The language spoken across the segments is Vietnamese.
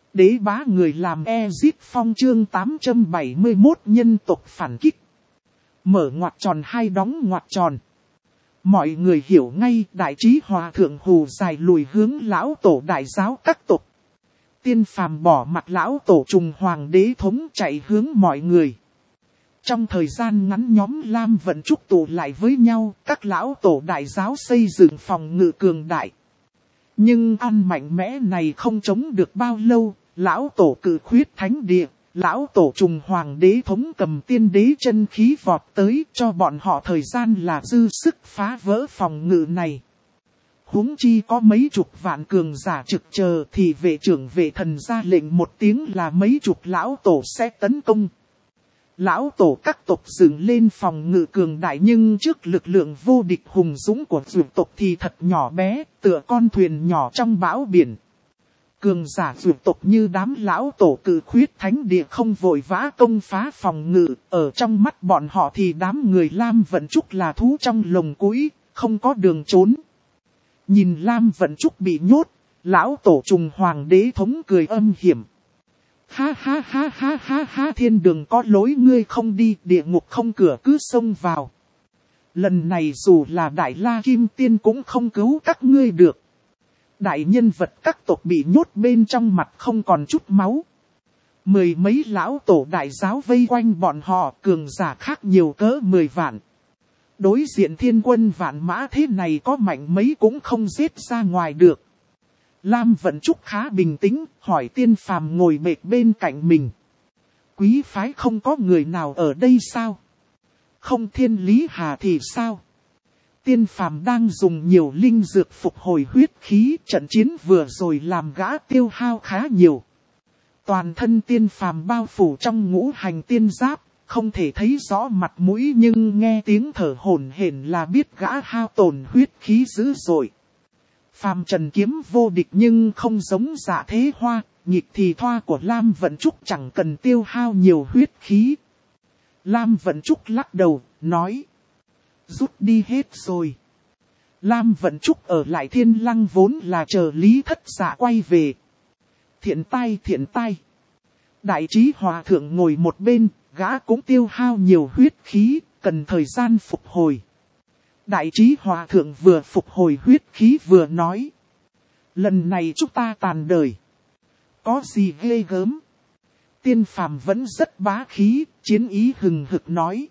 Đế bá người làm Ezit Phong chương 871 nhân tộc phản kích. Mở ngoặc tròn hay đóng ngoặc tròn. Mọi người hiểu ngay đại trí hòa thượng hù dài lùi hướng lão tổ đại giáo các tộc. Tiên phàm bỏ mặt lão tổ trùng hoàng đế thống chạy hướng mọi người. Trong thời gian ngắn nhóm Lam Vận Trúc tụ lại với nhau, các lão tổ đại giáo xây dựng phòng ngự cường đại. Nhưng ăn mạnh mẽ này không chống được bao lâu, lão tổ cự khuyết thánh địa, lão tổ trùng hoàng đế thống cầm tiên đế chân khí vọt tới cho bọn họ thời gian là dư sức phá vỡ phòng ngự này. Huống chi có mấy chục vạn cường giả trực chờ thì vệ trưởng vệ thần ra lệnh một tiếng là mấy chục lão tổ sẽ tấn công. Lão tổ các tộc dựng lên phòng ngự cường đại nhưng trước lực lượng vô địch hùng dũng của dược tộc thì thật nhỏ bé, tựa con thuyền nhỏ trong bão biển. Cường giả dược tộc như đám lão tổ cự khuyết thánh địa không vội vã công phá phòng ngự, ở trong mắt bọn họ thì đám người Lam Vận Trúc là thú trong lồng cũi, không có đường trốn. Nhìn Lam Vận Trúc bị nhốt, lão tổ trùng hoàng đế thống cười âm hiểm. Ha ha ha ha ha ha, thiên đường có lối ngươi không đi, địa ngục không cửa cứ xông vào. Lần này dù là Đại La Kim Tiên cũng không cứu các ngươi được. Đại nhân vật các tộc bị nhốt bên trong mặt không còn chút máu. Mười mấy lão tổ đại giáo vây quanh bọn họ, cường giả khác nhiều cỡ 10 vạn. Đối diện thiên quân vạn mã thế này có mạnh mấy cũng không giết ra ngoài được. Lam Vận Trúc khá bình tĩnh, hỏi tiên phàm ngồi bệt bên cạnh mình. Quý phái không có người nào ở đây sao? Không Thiên Lý Hà thì sao? Tiên phàm đang dùng nhiều linh dược phục hồi huyết khí, trận chiến vừa rồi làm gã tiêu hao khá nhiều. Toàn thân tiên phàm bao phủ trong ngũ hành tiên giáp, không thể thấy rõ mặt mũi nhưng nghe tiếng thở hổn hển là biết gã hao tổn huyết khí dữ dội. Phàm trần kiếm vô địch nhưng không giống Dạ Thế Hoa, nhịp thì thoa của Lam Vận Trúc chẳng cần tiêu hao nhiều huyết khí. Lam Vận Trúc lắc đầu, nói. Rút đi hết rồi. Lam Vận Trúc ở lại Thiên Lăng vốn là chờ Lý Thất Dạ quay về. Thiện tai. Đại trí hòa thượng ngồi một bên, gã cũng tiêu hao nhiều huyết khí, cần thời gian phục hồi. Đại trí hòa thượng vừa phục hồi huyết khí vừa nói. Lần này chúng ta tàn đời. Có gì ghê gớm? Tiên phàm vẫn rất bá khí, chiến ý hừng hực nói.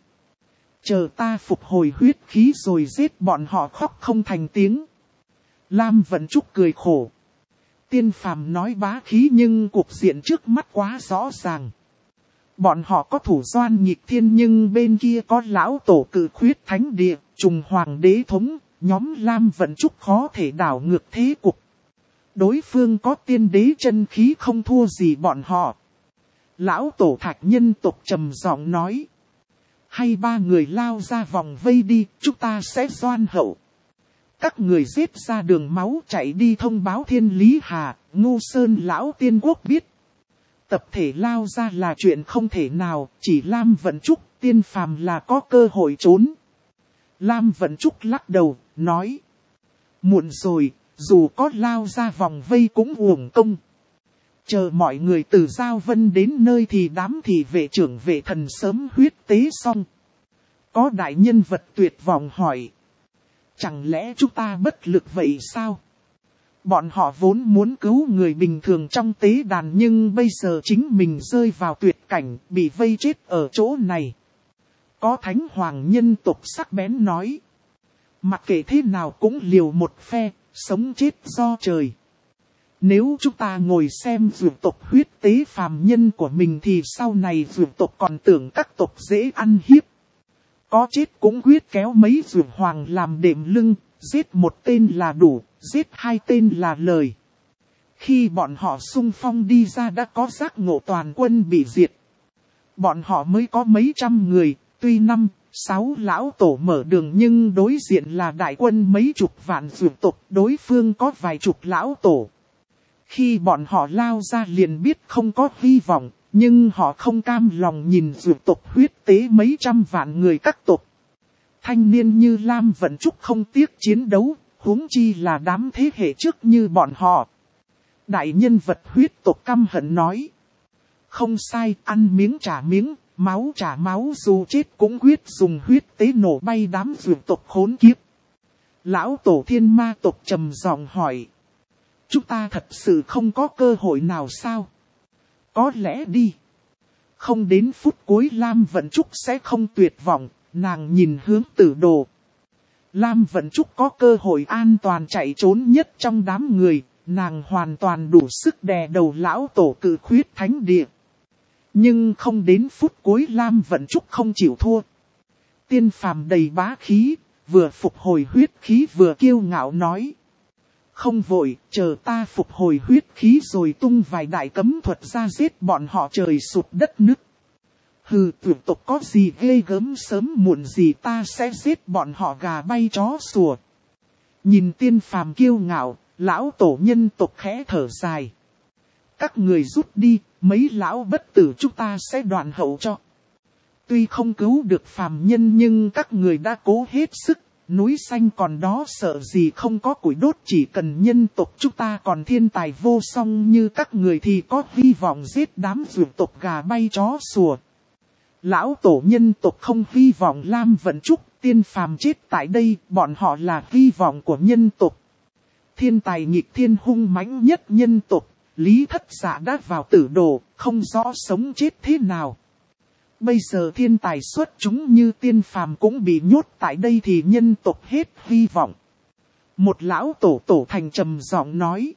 Chờ ta phục hồi huyết khí rồi giết bọn họ khóc không thành tiếng. Lam Vận Trúc cười khổ. Tiên phàm nói bá khí nhưng cuộc diện trước mắt quá rõ ràng. Bọn họ có thủ doan nhịp thiên nhưng bên kia có lão tổ cự khuyết thánh địa, trùng hoàng đế thống, nhóm Lam Vận Trúc khó thể đảo ngược thế cục. Đối phương có tiên đế chân khí không thua gì bọn họ. Lão tổ Thạch nhân tộc trầm giọng nói. Hay ba người lao ra vòng vây đi, chúng ta sẽ doan hậu. Các người giết ra đường máu chạy đi thông báo Thiên Lý Hà, Ngô Sơn lão tiên quốc biết. Tập thể lao ra là chuyện không thể nào, chỉ Lam Vận Trúc, tiên phàm là có cơ hội trốn. Lam Vận Trúc lắc đầu, nói. Muộn rồi, dù có lao ra vòng vây cũng uổng công. Chờ mọi người từ Giao Vân đến nơi thì đám thị vệ trưởng vệ thần sớm huyết tế xong. Có đại nhân vật tuyệt vọng hỏi. Chẳng lẽ chúng ta bất lực vậy sao? Bọn họ vốn muốn cứu người bình thường trong tế đàn nhưng bây giờ chính mình rơi vào tuyệt cảnh, bị vây chết ở chỗ này. Có thánh hoàng nhân tộc sắc bén nói. Mặc kệ thế nào cũng liều một phe, sống chết do trời. Nếu chúng ta ngồi xem dược tộc huyết tế phàm nhân của mình thì sau này dược tộc còn tưởng các tộc dễ ăn hiếp. Có chết cũng quyết kéo mấy dược hoàng làm đệm lưng, giết một tên là đủ, giết hai tên là lời. Khi bọn họ xung phong đi ra đã có giác ngộ toàn quân bị diệt. Bọn họ mới có mấy trăm người, tuy 5-6 lão tổ mở đường nhưng đối diện là đại quân mấy chục vạn dược tộc, đối phương có vài chục lão tổ. Khi bọn họ lao ra liền biết không có hy vọng, nhưng họ không cam lòng nhìn dược tộc huyết tế mấy trăm vạn người các tộc. Thanh niên như Lam Vận Trúc không tiếc chiến đấu, huống chi là đám thế hệ trước như bọn họ. các đại nhân vật huyết tộc căm hận nói. Không sai, ăn miếng trả miếng, máu trả máu, dù chết cũng quyết dùng huyết tế nổ bay đám vượt tộc khốn kiếp. Lão tổ thiên ma tộc trầm giọng hỏi. Chúng ta thật sự không có cơ hội nào sao? Có lẽ đi. Không đến phút cuối Lam Vận Trúc sẽ không tuyệt vọng, nàng nhìn hướng Tử Đồ. Lam Vận Trúc có cơ hội an toàn chạy trốn nhất trong đám người, nàng hoàn toàn đủ sức đè đầu lão tổ cự khuyết thánh địa. Nhưng không đến phút cuối Lam Vận Trúc không chịu thua. Tiên phàm đầy bá khí, vừa phục hồi huyết khí vừa kiêu ngạo nói. Không vội, chờ ta phục hồi huyết khí rồi tung vài đại cấm thuật ra giết bọn họ trời sụt đất nứt. Hừ, tuyệt tộc có gì ghê gớm, sớm muộn gì ta sẽ giết bọn họ gà bay chó sủa. Nhìn tiên phàm kiêu ngạo, lão tổ nhân tộc khẽ thở dài. Các người rút đi, mấy lão bất tử chúng ta sẽ đoạn hậu cho. Tuy không cứu được phàm nhân nhưng các người đã cố hết sức. Núi xanh còn đó sợ gì không có củi đốt, chỉ cần nhân tộc chúng ta còn thiên tài vô song như các người thì có hy vọng giết đám vượt tộc gà bay chó sủa. Lão tổ nhân tộc không hy vọng Lam Vận Trúc, tiên phàm chết tại đây, bọn họ là hy vọng của nhân tộc. Thiên tài nghịch thiên hung mãnh nhất nhân tộc, Lý Thất Dạ đã vào Tử Đồ, không rõ sống chết thế nào. Bây giờ thiên tài xuất chúng như tiên phàm cũng bị nhốt tại đây thì nhân tộc hết hy vọng. Một lão tổ thành trầm giọng nói.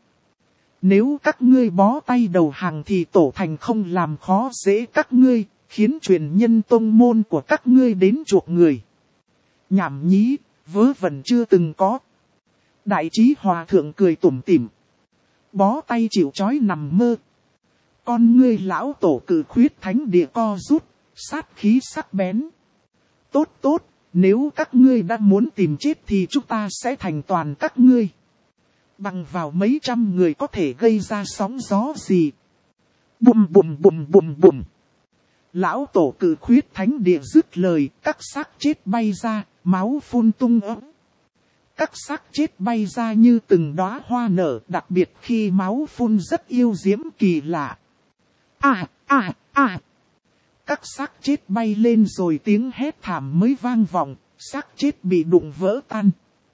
Nếu các ngươi bó tay đầu hàng thì tổ thành không làm khó dễ các ngươi, khiến truyền nhân tông môn của các ngươi đến chuộc người. Nhảm nhí, vớ vẩn chưa từng có. Đại trí hòa thượng cười tủm tỉm. Bó tay chịu trói nằm mơ. Con ngươi lão tổ cự khuyết thánh địa co rút. Sát khí sắc bén. Tốt, nếu các ngươi đã muốn tìm chết thì chúng ta sẽ thành toàn các ngươi. Bằng vào mấy trăm người có thể gây ra sóng gió gì. Bùm. Lão tổ cự khuyết thánh địa dứt lời, các xác chết bay ra, máu phun tung ấm. Các xác chết bay ra như từng đóa hoa nở, đặc biệt khi máu phun rất yêu diễm kỳ lạ. Các xác chết bay lên rồi tiếng hét thảm mới vang vọng, xác chết bị đụng vỡ tan.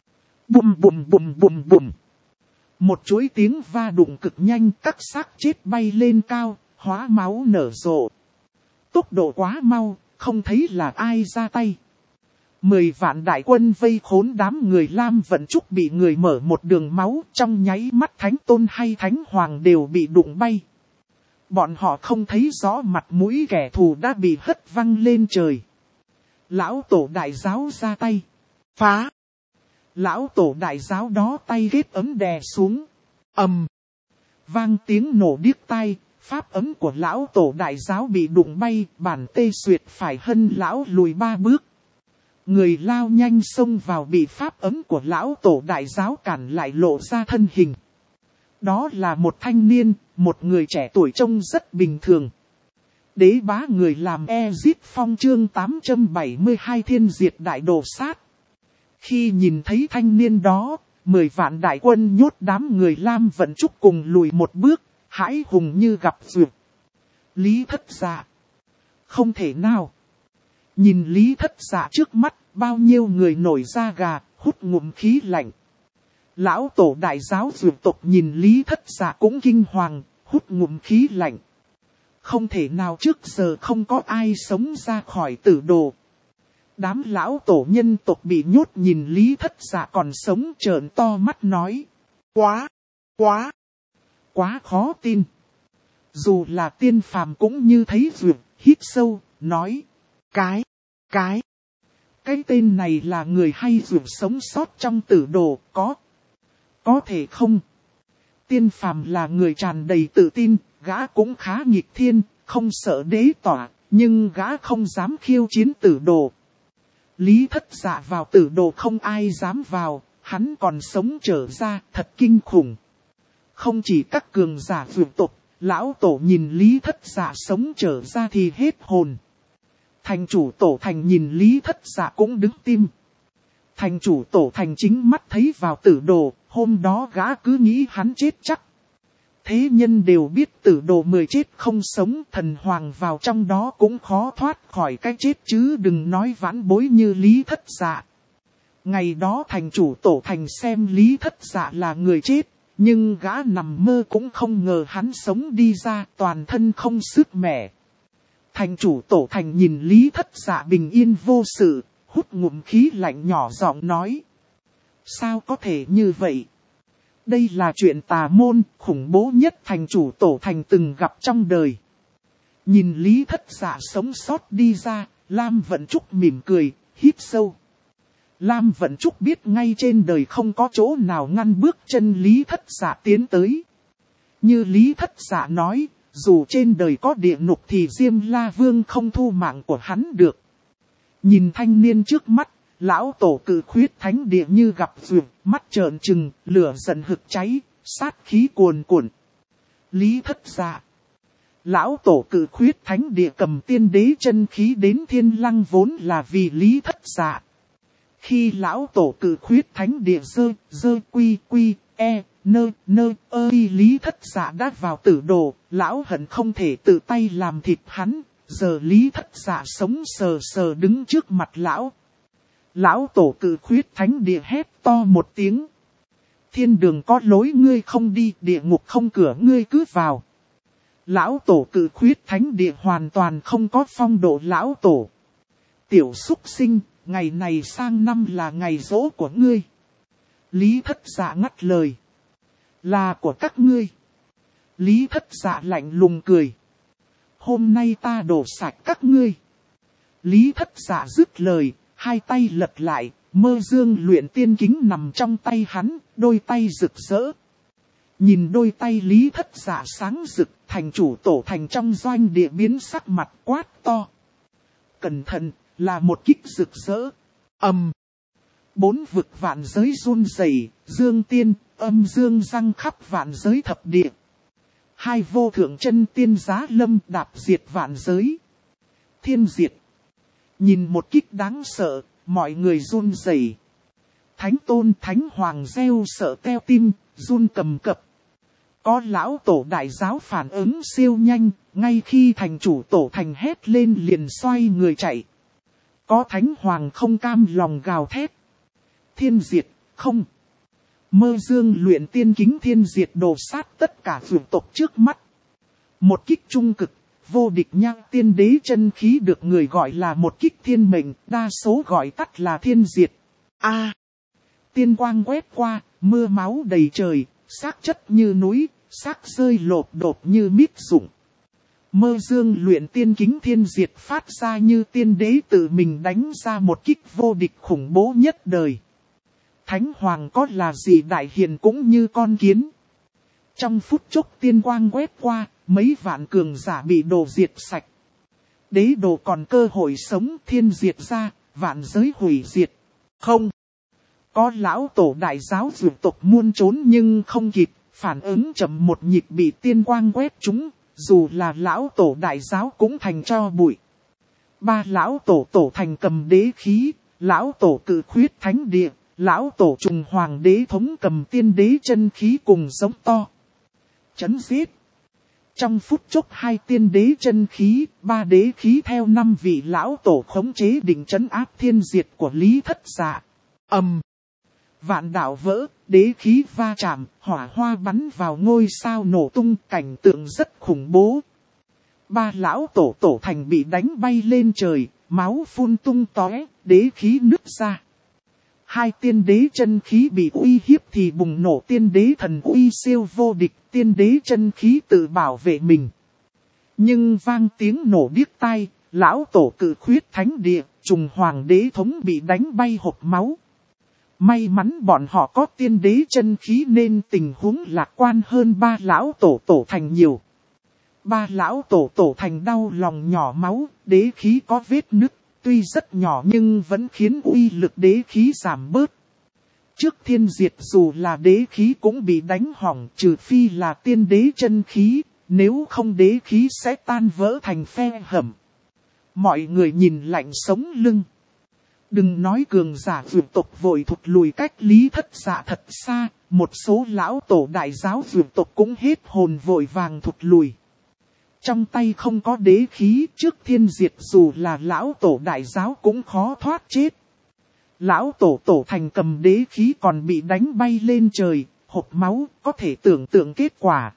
Bùm. Một chuỗi tiếng va đụng cực nhanh, các xác chết bay lên cao, hóa máu nở rộ. Tốc độ quá mau, không thấy là ai ra tay. 10 vạn đại quân vây khốn đám người Lam Vận Trúc bị người mở một đường máu, trong nháy mắt thánh tôn hay thánh hoàng đều bị đụng bay. Bọn họ không thấy rõ mặt mũi kẻ thù đã bị hất văng lên trời. Lão tổ đại giáo ra tay. Phá! Lão tổ đại giáo đó tay ghét ấm đè xuống. Ầm! Vang tiếng nổ điếc tai, pháp ấm của lão tổ đại giáo bị đụng bay, bản tê xuyệt phải hân lão lùi 3 bước. Người lao nhanh xông vào bị pháp ấm của lão tổ đại giáo cản lại lộ ra thân hình. Đó là một thanh niên, một người trẻ tuổi trông rất bình thường. Đế bá người làm Ezit Phong chương 872 thiên diệt đại đồ sát. Khi nhìn thấy thanh niên đó, 10 vạn đại quân nhốt đám người Lam Vận Trúc cùng lùi một bước, hãi hùng như gặp duyệt. Lý Thất Dạ. Không thể nào. Nhìn Lý Thất Dạ trước mắt, bao nhiêu người nổi da gà, hút ngụm khí lạnh. Lão tổ đại giáo dược tộc nhìn Lý Thất Dạ cũng kinh hoàng, hút ngụm khí lạnh. Không thể nào trước giờ không có ai sống ra khỏi Tử Đồ. Đám lão tổ nhân tộc bị nhốt nhìn Lý Thất Dạ còn sống trợn to mắt nói. Quá khó tin. Dù là tiên phàm cũng như thấy dược, hít sâu, nói. Cái tên này là người hay dược sống sót trong Tử Đồ, có thể không? Tiên phàm là người tràn đầy tự tin, gã cũng khá nghịch thiên, không sợ đế tỏa, nhưng gã không dám khiêu chiến Tử Đồ. Lý Thất Dạ vào Tử Đồ không ai dám vào, hắn còn sống trở ra, thật kinh khủng. Không chỉ các cường giả vượt tộc, lão tổ nhìn Lý Thất Dạ sống trở ra thì hết hồn. Thành chủ tổ thành nhìn Lý Thất Dạ cũng đứng tim. Thành chủ tổ thành chính mắt thấy vào Tử Đồ, hôm đó gã cứ nghĩ hắn chết chắc. thế nhân đều biết tử đồ 10 chết không sống, thần hoàng vào trong đó cũng khó thoát khỏi cái chết chứ đừng nói vãn bối như Lý Thất Dạ. Ngày đó thành chủ tổ thành xem Lý Thất Dạ là người chết, nhưng gã nằm mơ cũng không ngờ hắn sống đi ra, toàn thân không sức mẻ. Thành chủ tổ thành nhìn Lý Thất Dạ bình yên vô sự, hút ngụm khí lạnh nhỏ giọng nói. Sao có thể như vậy? Đây là chuyện tà môn, khủng bố nhất thành chủ tổ thành từng gặp trong đời. Nhìn Lý Thất Dạ sống sót đi ra, Lam Vận Trúc mỉm cười, hít sâu. Lam Vận Trúc biết ngay trên đời không có chỗ nào ngăn bước chân Lý Thất Dạ tiến tới. Như Lý Thất Dạ nói, dù trên đời có địa ngục thì Diêm La Vương không thu mạng của hắn được. Nhìn thanh niên trước mắt, lão tổ cự khuyết thánh địa như gặp duyệt, mắt trợn trừng, lửa giận hực cháy, sát khí cuồn cuộn. Lý Thất Dạ. Lão tổ cự khuyết thánh địa cầm tiên đế chân khí đến Thiên Lăng vốn là vì Lý Thất Dạ. Khi lão tổ cự khuyết thánh địa Lý Thất Dạ đã vào tử đồ, lão hận không thể tự tay làm thịt hắn, giờ Lý Thất Dạ sống sờ sờ đứng trước mặt lão. Lão tổ cự khuyết thánh địa hét to một tiếng. Thiên đường có lối ngươi không đi, địa ngục không cửa ngươi cứ vào. Lão tổ cự khuyết thánh địa hoàn toàn không có phong độ lão tổ. Tiểu súc sinh, ngày này sang năm là ngày giỗ của ngươi. Lý Thất Dạ ngắt lời. Là của các ngươi. Lý Thất Dạ lạnh lùng cười. Hôm nay ta đổ sạch các ngươi. Lý Thất Dạ dứt lời, hai tay lật lại, Mơ Dương luyện tiên kính nằm trong tay hắn, đôi tay rực rỡ. Nhìn đôi tay Lý Thất Dạ sáng rực, thành chủ tổ thành trong doanh địa biến sắc mặt quát to. Cẩn thận, là một kích rực rỡ. Bốn vực vạn giới run rẩy, dương tiên, âm dương răng khắp vạn giới thập địa. Hai vô thượng chân tiên giá lâm đạp diệt vạn giới. Thiên diệt. Nhìn một kích đáng sợ, mọi người run rẩy. Thánh tôn thánh hoàng reo sợ teo tim, run cầm cập. Có lão tổ đại giáo phản ứng siêu nhanh, ngay khi thành chủ tổ thành hét lên liền xoay người chạy. Có thánh hoàng không cam lòng gào thét. Thiên diệt, không. Mơ Dương luyện tiên kính thiên diệt đổ sát tất cả vượt tộc trước mắt. Một kích trung cực, vô địch nhang tiên đế chân khí được người gọi là một kích thiên mệnh, đa số gọi tắt là thiên diệt. Tiên quang quét qua, mưa máu đầy trời, xác chất như núi, xác rơi lộp đột như mít rụng. Mơ Dương luyện tiên kính thiên diệt phát ra như tiên đế tự mình đánh ra một kích vô địch khủng bố nhất đời. Thánh hoàng có là gì đại hiền cũng như con kiến. Trong phút chốc tiên quang quét qua, mấy vạn cường giả bị đồ diệt sạch. Đế đồ còn cơ hội sống, thiên diệt ra, vạn giới hủy diệt. Không. Có lão tổ đại giáo vượt tộc muôn trốn nhưng không kịp, phản ứng chậm một nhịp bị tiên quang quét trúng, dù là lão tổ đại giáo cũng thành tro bụi. Ba lão tổ thành cầm đế khí, lão tổ cự khuyết thánh địa, lão tổ trùng hoàng đế thống cầm tiên đế chân khí cùng giống to. Chấn giết. Trong phút chốc hai tiên đế chân khí, ba đế khí theo 5 vị lão tổ khống chế định trấn áp thiên diệt của Lý Thất Dạ. Vạn đạo vỡ, đế khí va chạm, hỏa hoa bắn vào ngôi sao nổ tung, cảnh tượng rất khủng bố. Ba lão tổ thành bị đánh bay lên trời, máu phun tung tóe, đế khí nứt ra. Hai tiên đế chân khí bị uy hiếp thì bùng nổ tiên đế thần uy siêu vô địch, tiên đế chân khí tự bảo vệ mình. Nhưng vang tiếng nổ điếc tai, lão tổ cự khuyết thánh địa, trùng hoàng đế thống bị đánh bay hộc máu. May mắn bọn họ có tiên đế chân khí nên tình huống lạc quan hơn ba lão tổ thành nhiều. Ba lão tổ thành đau lòng nhỏ máu, đế khí có vết nứt, tuy rất nhỏ nhưng vẫn khiến uy lực đế khí giảm bớt. Trước thiên diệt dù là đế khí cũng bị đánh hỏng, trừ phi là tiên đế chân khí, nếu không đế khí sẽ tan vỡ thành phe hầm. Mọi người nhìn lạnh sống lưng. Đừng nói cường giả vượt tộc vội thụt lùi cách Lý Thất Dạ thật xa, một số lão tổ đại giáo vượt tộc cũng hết hồn vội vàng thụt lùi. Trong tay không có đế khí, trước thiên diệt dù là lão tổ đại giáo cũng khó thoát chết. Lão tổ thành cầm đế khí còn bị đánh bay lên trời, hộc máu, có thể tưởng tượng kết quả.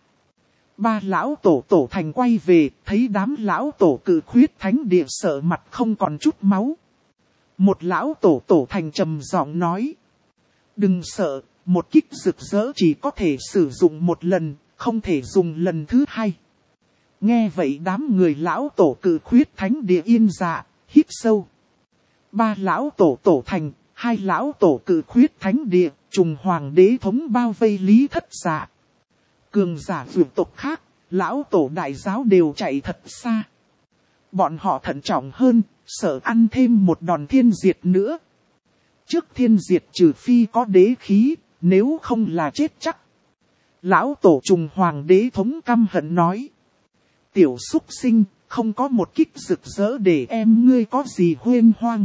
Ba lão tổ thành quay về, thấy đám lão tổ cự khuyết thánh địa sợ mặt không còn chút máu. Một lão tổ thành trầm giọng nói. Đừng sợ, một kích rực rỡ chỉ có thể sử dụng một lần, không thể dùng lần thứ hai. Nghe vậy đám người lão tổ cự khuyết thánh địa yên dạ, hít sâu. Ba lão tổ thành, hai lão tổ cự khuyết thánh địa, trùng hoàng đế thống bao vây Lý Thất Dạ. Cường giả vượt tộc khác, lão tổ đại giáo đều chạy thật xa. Bọn họ thận trọng hơn, sợ ăn thêm một đòn thiên diệt nữa. Trước thiên diệt trừ phi có đế khí, nếu không là chết chắc. Lão tổ trùng hoàng đế thống căm hận nói. Tiểu súc sinh, không có một kích rực rỡ để em ngươi có gì huyên hoang.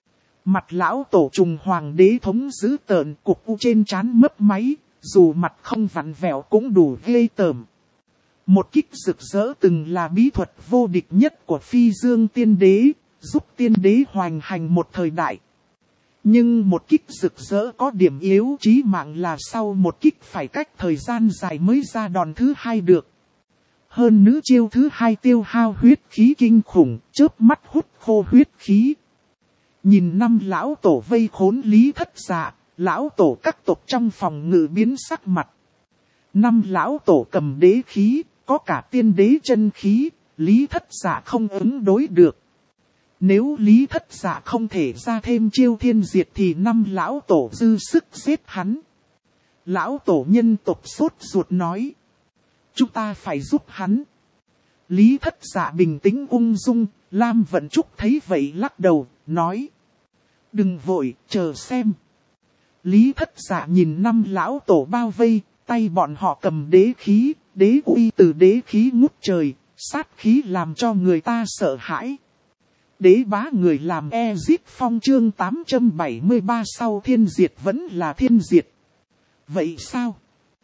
Mặt lão tổ trùng hoàng đế thống dữ tợn, cục u trên trán mấp máy, dù mặt không vặn vẹo cũng đủ ghê tởm. Một kích rực rỡ từng là bí thuật vô địch nhất của Phi Dương Tiên Đế, giúp Tiên Đế hoành hành một thời đại. Nhưng một kích rực rỡ có điểm yếu chí mạng là sau một kích phải cách thời gian dài mới ra đòn thứ hai được. Hơn nữa chiêu thứ hai tiêu hao huyết khí kinh khủng, chớp mắt hút khô huyết khí. Nhìn năm lão tổ vây khốn Lý Thất Dạ, lão tổ các tộc trong phòng ngự biến sắc mặt. Năm lão tổ cầm đế khí, có cả tiên đế chân khí, Lý Thất Dạ không ứng đối được. Nếu Lý Thất Dạ không thể ra thêm chiêu thiên diệt thì năm lão tổ dư sức giết hắn. Lão tổ nhân tộc sốt ruột nói. Chúng ta phải giúp hắn. Lý Thất Dạ bình tĩnh ung dung, Lam Vận Trúc thấy vậy lắc đầu, nói. Đừng vội, chờ xem. Lý Thất Dạ nhìn năm lão tổ bao vây, tay bọn họ cầm đế khí, đế uy từ đế khí ngút trời, sát khí làm cho người ta sợ hãi. Đế bá người làm Diếp Phong chương 873 sau thiên diệt vẫn là thiên diệt. Vậy sao?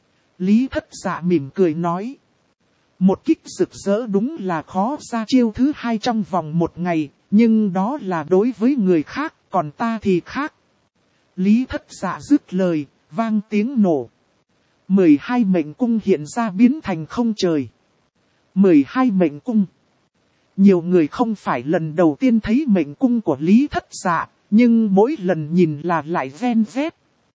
Lý Thất Dạ mỉm cười nói. Một kích rực rỡ đúng là khó ra chiêu thứ hai trong vòng một ngày, nhưng đó là đối với người khác, còn ta thì khác. Lý Thất Dạ dứt lời, vang tiếng nổ. 12 mệnh cung hiện ra biến thành không trời. 12 mệnh cung. Nhiều người không phải lần đầu tiên thấy mệnh cung của Lý Thất Dạ, nhưng mỗi lần nhìn là lại ven vét.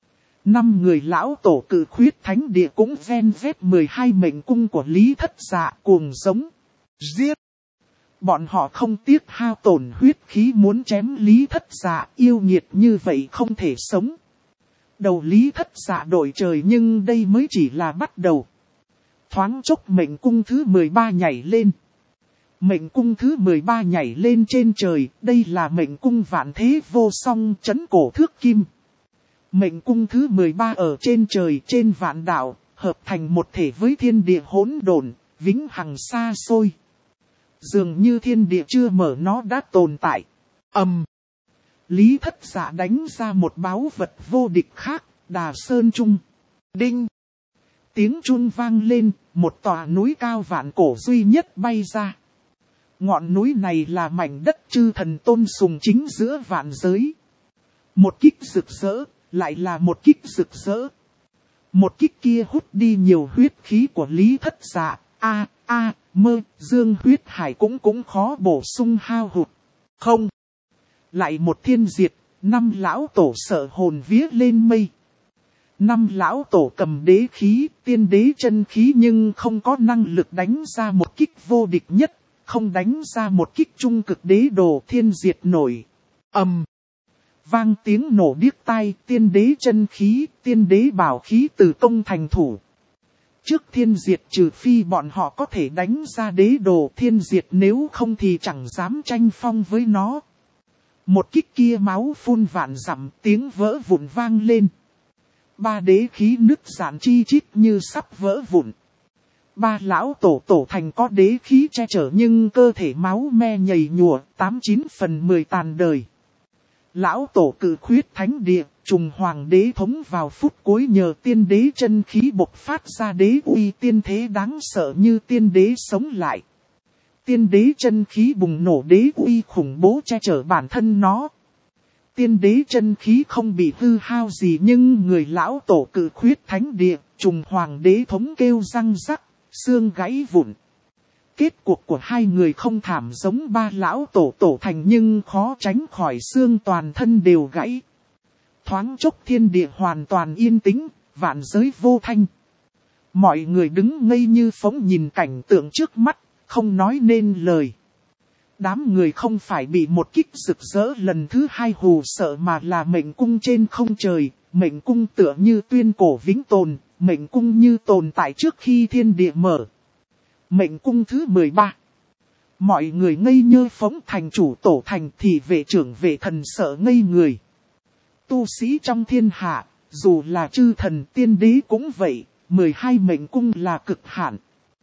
5 người lão tổ cự khuyết thánh địa cũng ven vét 12 mệnh cung của Lý Thất Dạ cuồng giống. Giết! Bọn họ không tiếc hao tổn huyết khí muốn chém Lý Thất Dạ, yêu nghiệt như vậy không thể sống. Đầu Lý Thất Dạ đổi trời nhưng đây mới chỉ là bắt đầu. Thoáng chốc mệnh cung thứ 13 nhảy lên. Mệnh cung thứ 13 nhảy lên trên trời, đây là mệnh cung vạn thế vô song chấn cổ thước kim. Mệnh cung thứ 13 ở trên trời trên vạn đạo, hợp thành một thể với thiên địa hỗn độn, vĩnh hằng xa xôi. Dường như thiên địa chưa mở nó đã tồn tại. Lý Thất Dạ đánh ra một báu vật vô địch khác, Đà Sơn Trung. Đinh! Tiếng chun vang lên, một tòa núi cao vạn cổ duy nhất bay ra. Ngọn núi này là mảnh đất chư thần tôn sùng chính giữa vạn giới. Một kích rực rỡ, lại là một kích rực rỡ. Một kích kia hút đi nhiều huyết khí của Lý Thất Dạ, mơ, dương huyết hải cũng khó bổ sung hao hụt. Không! Lại một thiên diệt, 5 lão tổ sợ hồn vía lên mây. 5 lão tổ cầm đế khí, tiên đế chân khí nhưng không có năng lực đánh ra một kích vô địch nhất, không đánh ra một kích trung cực đế đồ thiên diệt nổi. Vang tiếng nổ điếc tai, tiên đế chân khí, tiên đế bảo khí từ công thành thủ. Trước thiên diệt trừ phi bọn họ có thể đánh ra đế đồ thiên diệt, nếu không thì chẳng dám tranh phong với nó. Một kích kia máu phun vạn dặm, tiếng vỡ vụn vang lên. 3 đế khí nứt rạn chi chít như sắp vỡ vụn. 3 lão tổ thành có đế khí che chở nhưng cơ thể máu me nhầy nhụa, 89/10 tàn đời. Lão tổ cự khuyết thánh địa, trùng hoàng đế thống vào phút cuối nhờ tiên đế chân khí bộc phát ra đế uy tiên thế đáng sợ như tiên đế sống lại. Tiên đế chân khí bùng nổ đế uy khủng bố che chở bản thân nó. Tiên đế chân khí không bị hư hao gì nhưng người lão tổ cự khuyết thánh địa, trùng hoàng đế thống kêu răng rắc, xương gãy vụn. Kết cuộc của hai người không thảm giống ba lão tổ thành nhưng khó tránh khỏi xương toàn thân đều gãy. Thoáng chốc thiên địa hoàn toàn yên tĩnh, vạn giới vô thanh. Mọi người đứng ngây như phóng nhìn cảnh tượng trước mắt, không nói nên lời. Đám người không phải bị một kích rực rỡ lần thứ hai hù sợ mà là mệnh cung trên không trời, mệnh cung tựa như tuyên cổ vĩnh tồn, mệnh cung như tồn tại trước khi thiên địa mở. Mệnh cung thứ 13. Mọi người ngây nhơ phóng thành chủ tổ thành thì vệ trưởng vệ thần sợ ngây người. Tu sĩ trong thiên hạ, dù là chư thần tiên đế cũng vậy, 12 mệnh cung là cực hạn.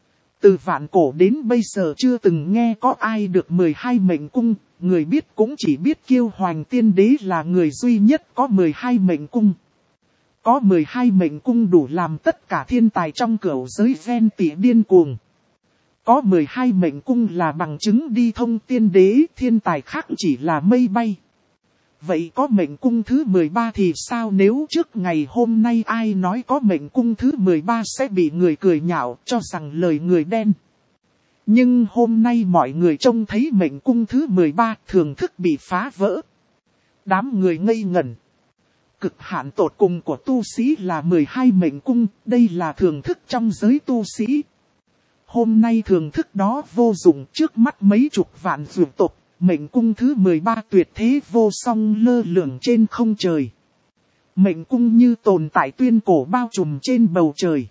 Từ vạn cổ đến bây giờ chưa từng nghe có ai được 12 mệnh cung, người biết cũng chỉ biết Kiêu Hoành tiên đế là người duy nhất có 12 mệnh cung. Có 12 mệnh cung đủ làm tất cả thiên tài trong cửu giới ghen tị điên cuồng. Có 12 mệnh cung là bằng chứng đi thông tiên đế, thiên tài khác chỉ là mây bay. Vậy có mệnh cung thứ 13 thì sao nếu trước ngày hôm nay ai nói có mệnh cung thứ 13 sẽ bị người cười nhạo cho rằng lời người đen. Nhưng hôm nay mọi người trông thấy mệnh cung thứ 13 thường thức bị phá vỡ. Đám người ngây ngẩn. Cực hạn tột cùng của tu sĩ là 12 mệnh cung, đây là thường thức trong giới tu sĩ. Hôm nay thường thức đó vô dụng trước mắt mấy chục vạn dược tộc. Mệnh cung thứ 13 tuyệt thế vô song lơ lửng trên không trời. Mệnh cung như tồn tại tuyên cổ bao trùm trên bầu trời.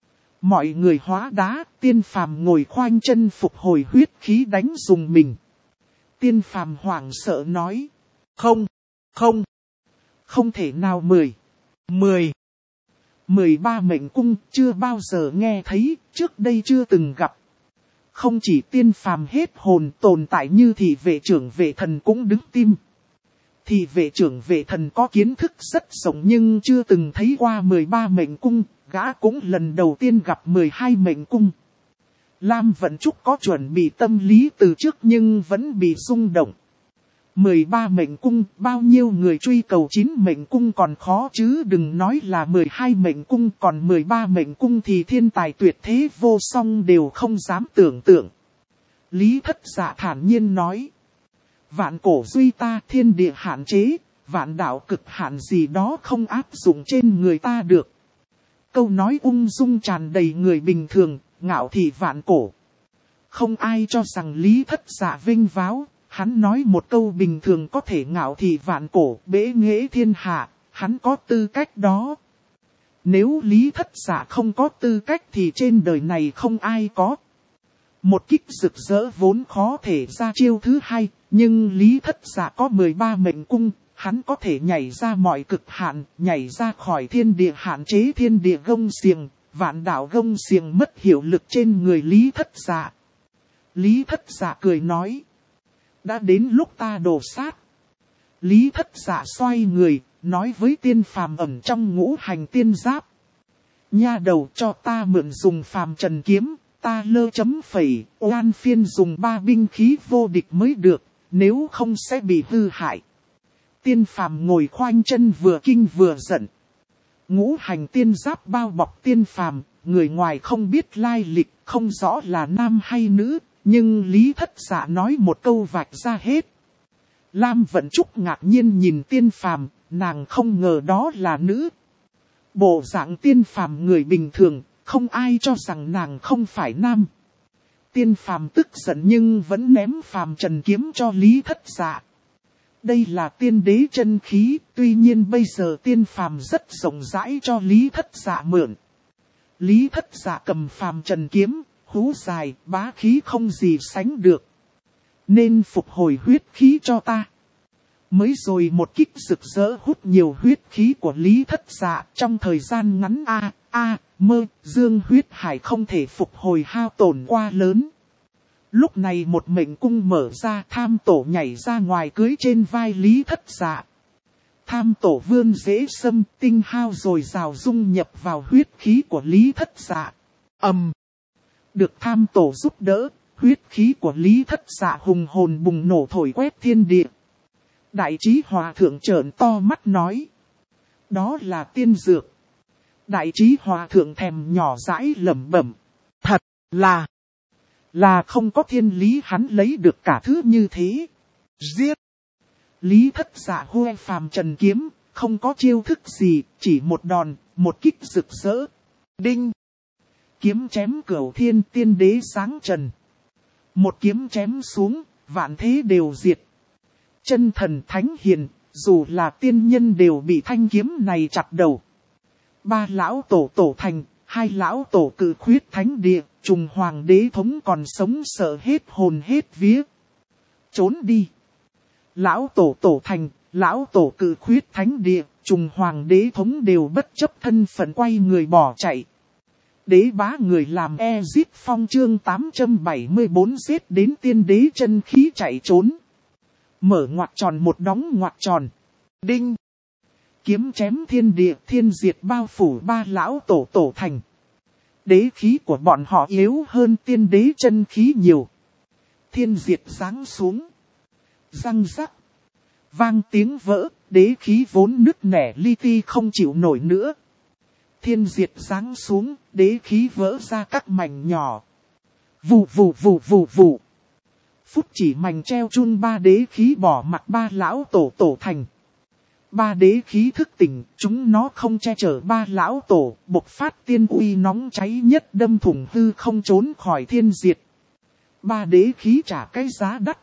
Mọi người hóa đá, tiên phàm ngồi khoanh chân phục hồi huyết khí đánh dùng mình. Tiên phàm hoảng sợ nói. Không thể nào 13 mệnh cung chưa bao giờ nghe thấy, trước đây chưa từng gặp. Không chỉ tiên phàm hết hồn tồn tại như thì vệ trưởng vệ thần cũng đứng tim. Thì vệ trưởng vệ thần có kiến thức rất rộng nhưng chưa từng thấy qua 13 mệnh cung, gã cũng lần đầu tiên gặp 12 mệnh cung. Lam Vận Trúc có chuẩn bị tâm lý từ trước nhưng vẫn bị rung động. 13 mệnh cung, bao nhiêu người truy cầu 9 mệnh cung còn khó chứ đừng nói là 12 mệnh cung, còn 13 mệnh cung thì thiên tài tuyệt thế vô song đều không dám tưởng tượng. Lý Thất Dạ thản nhiên nói. Vạn cổ duy ta thiên địa hạn chế, vạn đạo cực hạn gì đó không áp dụng trên người ta được. Câu nói ung dung tràn đầy người bình thường, ngạo thị vạn cổ. Không ai cho rằng Lý Thất Dạ vinh váo. Hắn nói một câu bình thường có thể ngạo thị vạn cổ, bế nghệ thiên hạ, hắn có tư cách đó. Nếu Lý Thất Dạ không có tư cách thì trên đời này không ai có. Một kích rực rỡ vốn khó thể ra chiêu thứ hai, nhưng Lý Thất Dạ có 13 mệnh cung, hắn có thể nhảy ra mọi cực hạn, nhảy ra khỏi thiên địa hạn chế thiên địa gông xiềng, vạn đạo gông xiềng mất hiệu lực trên người Lý Thất Dạ. Lý Thất Dạ cười nói. Đã đến lúc ta đổ sát. Lý Thất Dạ xoay người, nói với tiên phàm ẩn trong ngũ hành tiên giáp. Nha đầu cho ta mượn dùng phàm trần kiếm, ta lơ chấm phẩy, oan phiên dùng 3 binh khí vô địch mới được, nếu không sẽ bị hư hại. Tiên phàm ngồi khoanh chân vừa kinh vừa giận. Ngũ hành tiên giáp bao bọc tiên phàm, người ngoài không biết lai lịch, không rõ là nam hay nữ. Nhưng Lý Thất Dạ nói một câu vạch ra hết. Lam Vận Trúc ngạc nhiên nhìn tiên phàm, nàng không ngờ đó là nữ. Bộ dạng tiên phàm người bình thường, không ai cho rằng nàng không phải nam. Tiên phàm tức giận nhưng vẫn ném phàm trần kiếm cho Lý Thất Dạ. Đây là tiên đế chân khí, tuy nhiên bây giờ tiên phàm rất rộng rãi cho Lý Thất Dạ mượn. Lý Thất Dạ cầm phàm trần kiếm. Hú dài, bá khí không gì sánh được. Nên phục hồi huyết khí cho ta. Mới rồi một kích rực rỡ hút nhiều huyết khí của Lý Thất Dạ trong thời gian ngắn dương huyết hải không thể phục hồi hao tổn quá lớn. Lúc này một mệnh cung mở ra, Tham Tổ nhảy ra ngoài cưới trên vai Lý Thất Dạ. Tham Tổ vươn dễ sâm, tinh hao rồi rào dung nhập vào huyết khí của Lý Thất Dạ. Được Tham Tổ giúp đỡ, huyết khí của Lý Thất Dạ hùng hồn bùng nổ thổi quét thiên địa. Đại Trí Hòa Thượng trợn to mắt nói. Đó là tiên dược. Đại Trí Hòa Thượng thèm nhỏ dãi lẩm bẩm. Thật là không có thiên lý hắn lấy được cả thứ như thế. Giết! Lý Thất Dạ huê phàm trần kiếm, không có chiêu thức gì, chỉ một đòn, một kích rực rỡ. Đinh! Kiếm chém cửu thiên tiên đế sáng trần. Một kiếm chém xuống, vạn thế đều diệt. Chân thần thánh hiền, dù là tiên nhân đều bị thanh kiếm này chặt đầu. Ba lão tổ tổ thành, hai lão tổ cự khuyết thánh địa, trùng hoàng đế thống còn sống sợ hết hồn hết vía. Trốn đi! Lão tổ tổ thành, lão tổ cự khuyết thánh địa, trùng hoàng đế thống đều bất chấp thân phận quay người bỏ chạy. Đế bá người làm Giết Phong chương 874 giết đến tiên đế chân khí chạy trốn. Mở ngoặc tròn một đóng ngoặc tròn. Đinh! Kiếm chém thiên địa thiên diệt bao phủ ba lão tổ tổ thành. Đế khí của bọn họ yếu hơn tiên đế chân khí nhiều. Thiên diệt giáng xuống. Răng rắc. Vang tiếng vỡ, đế khí vốn nứt nẻ li ti không chịu nổi nữa. Thiên diệt giáng xuống, đế khí vỡ ra các mảnh nhỏ. Vù vù vù vù vù. Phút chỉ mảnh treo chun ba đế khí bỏ mặt ba lão tổ tổ thành. Ba đế khí thức tỉnh, chúng nó không che chở ba lão tổ, bộc phát tiên uy nóng cháy nhất đâm thủng hư không trốn khỏi thiên diệt. Ba đế khí trả cái giá đắt.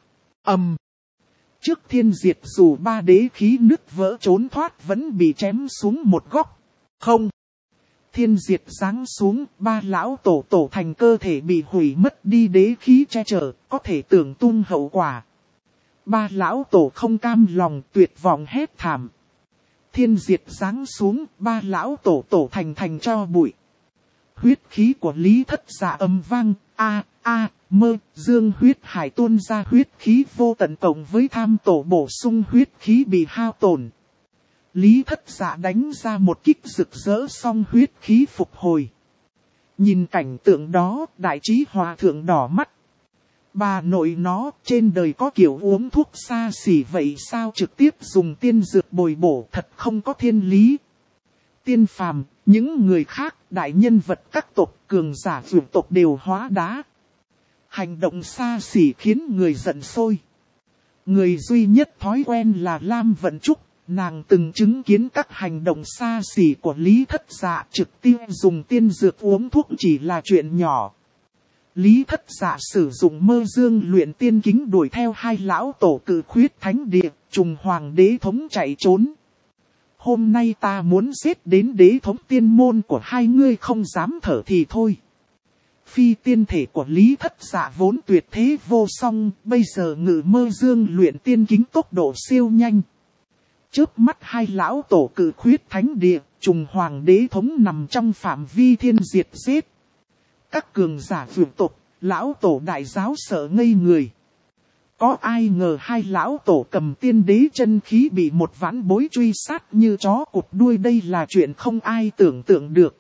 Trước thiên diệt dù ba đế khí nứt vỡ trốn thoát vẫn bị chém xuống một góc. Không. Thiên diệt giáng xuống, ba lão tổ tổ thành cơ thể bị hủy mất đi đế khí che chở, có thể tưởng tung hậu quả. Ba lão tổ không cam lòng tuyệt vọng hét thảm. Thiên diệt giáng xuống, ba lão tổ tổ thành cho bụi. Huyết khí của Lý Thất Dạ âm vang, mơ, dương huyết hải tuôn ra huyết khí vô tận cộng với Tham Tổ bổ sung huyết khí bị hao tổn. Lý Thất Dạ đánh ra một kích rực rỡ xong huyết khí phục hồi. Nhìn cảnh tượng đó, Đại Trí Hòa Thượng đỏ mắt. Bà nội nó, trên đời có kiểu uống thuốc xa xỉ vậy sao trực tiếp dùng tiên dược bồi bổ thật không có thiên lý. Tiên phàm, những người khác, đại nhân vật các tộc, cường giả vượt tộc đều hóa đá. Hành động xa xỉ khiến người giận sôi. Người duy nhất thói quen là Lam Vận Trúc, nàng từng chứng kiến các hành động xa xỉ của Lý Thất Dạ trực tiếp dùng tiên dược uống thuốc chỉ là chuyện nhỏ. Lý Thất Dạ sử dụng mơ dương luyện tiên kính đuổi theo hai lão tổ cự khuyết thánh địa, trùng hoàng đế thống chạy trốn. Hôm nay ta muốn giết đến đế thống tiên môn của hai ngươi không dám thở thì thôi. Phi tiên thể của Lý Thất Dạ vốn tuyệt thế vô song, bây giờ ngự mơ dương luyện tiên kính tốc độ siêu nhanh. Chớp mắt hai lão tổ cự khuyết thánh địa, trùng hoàng đế thống nằm trong phạm vi thiên diệt giết. Các cường giả vượt tộc, lão tổ đại giáo sợ ngây người. Có ai ngờ hai lão tổ cầm tiên đế chân khí bị một vãn bối truy sát như chó cụt đuôi, đây là chuyện không ai tưởng tượng được.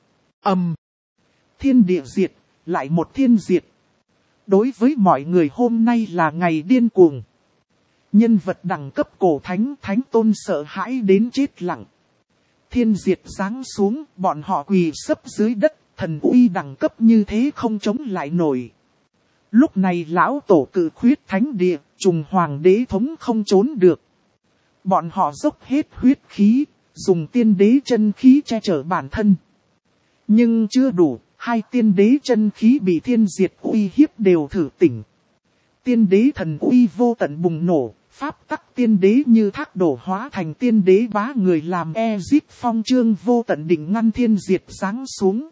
Thiên địa diệt, lại một thiên diệt. Đối với mọi người hôm nay là ngày điên cuồng. Nhân vật đẳng cấp cổ thánh, thánh tôn sợ hãi đến chết lặng. Thiên diệt giáng xuống, bọn họ quỳ sấp dưới đất, thần uy đẳng cấp như thế không chống lại nổi. Lúc này lão tổ cự khuyết thánh địa, trùng hoàng đế thống không trốn được. Bọn họ dốc hết huyết khí, dùng tiên đế chân khí che chở bản thân. Nhưng chưa đủ, hai tiên đế chân khí bị thiên diệt uy hiếp đều thử tỉnh. Tiên đế thần uy vô tận bùng nổ, pháp tắc tiên đế như thác đổ hóa thành tiên đế bá người làm Giết Phong chương vô tận đỉnh ngăn thiên diệt giáng xuống.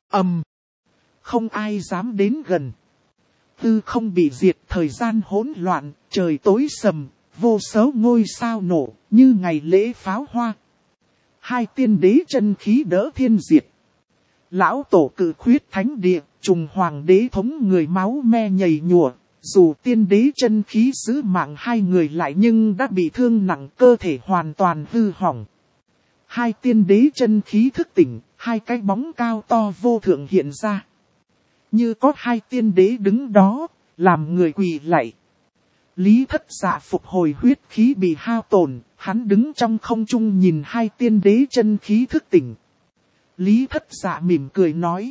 Không ai dám đến gần. Tư không bị diệt, thời gian hỗn loạn, trời tối sầm, vô số ngôi sao nổ, như ngày lễ pháo hoa. Hai tiên đế chân khí đỡ thiên diệt. Lão tổ cự khuyết thánh địa, trùng hoàng đế thống người máu me nhầy nhùa, Dù tiên đế chân khí giữ mạng hai người lại nhưng đã bị thương nặng, cơ thể hoàn toàn hư hỏng. Hai tiên đế chân khí thức tỉnh, hai cái bóng cao to vô thượng hiện ra. Như có hai tiên đế đứng đó, làm người quỳ lạy. Lý Thất Dạ phục hồi huyết khí bị hao tổn, hắn đứng trong không trung nhìn hai tiên đế chân khí thức tỉnh. Lý Thất Dạ mỉm cười nói.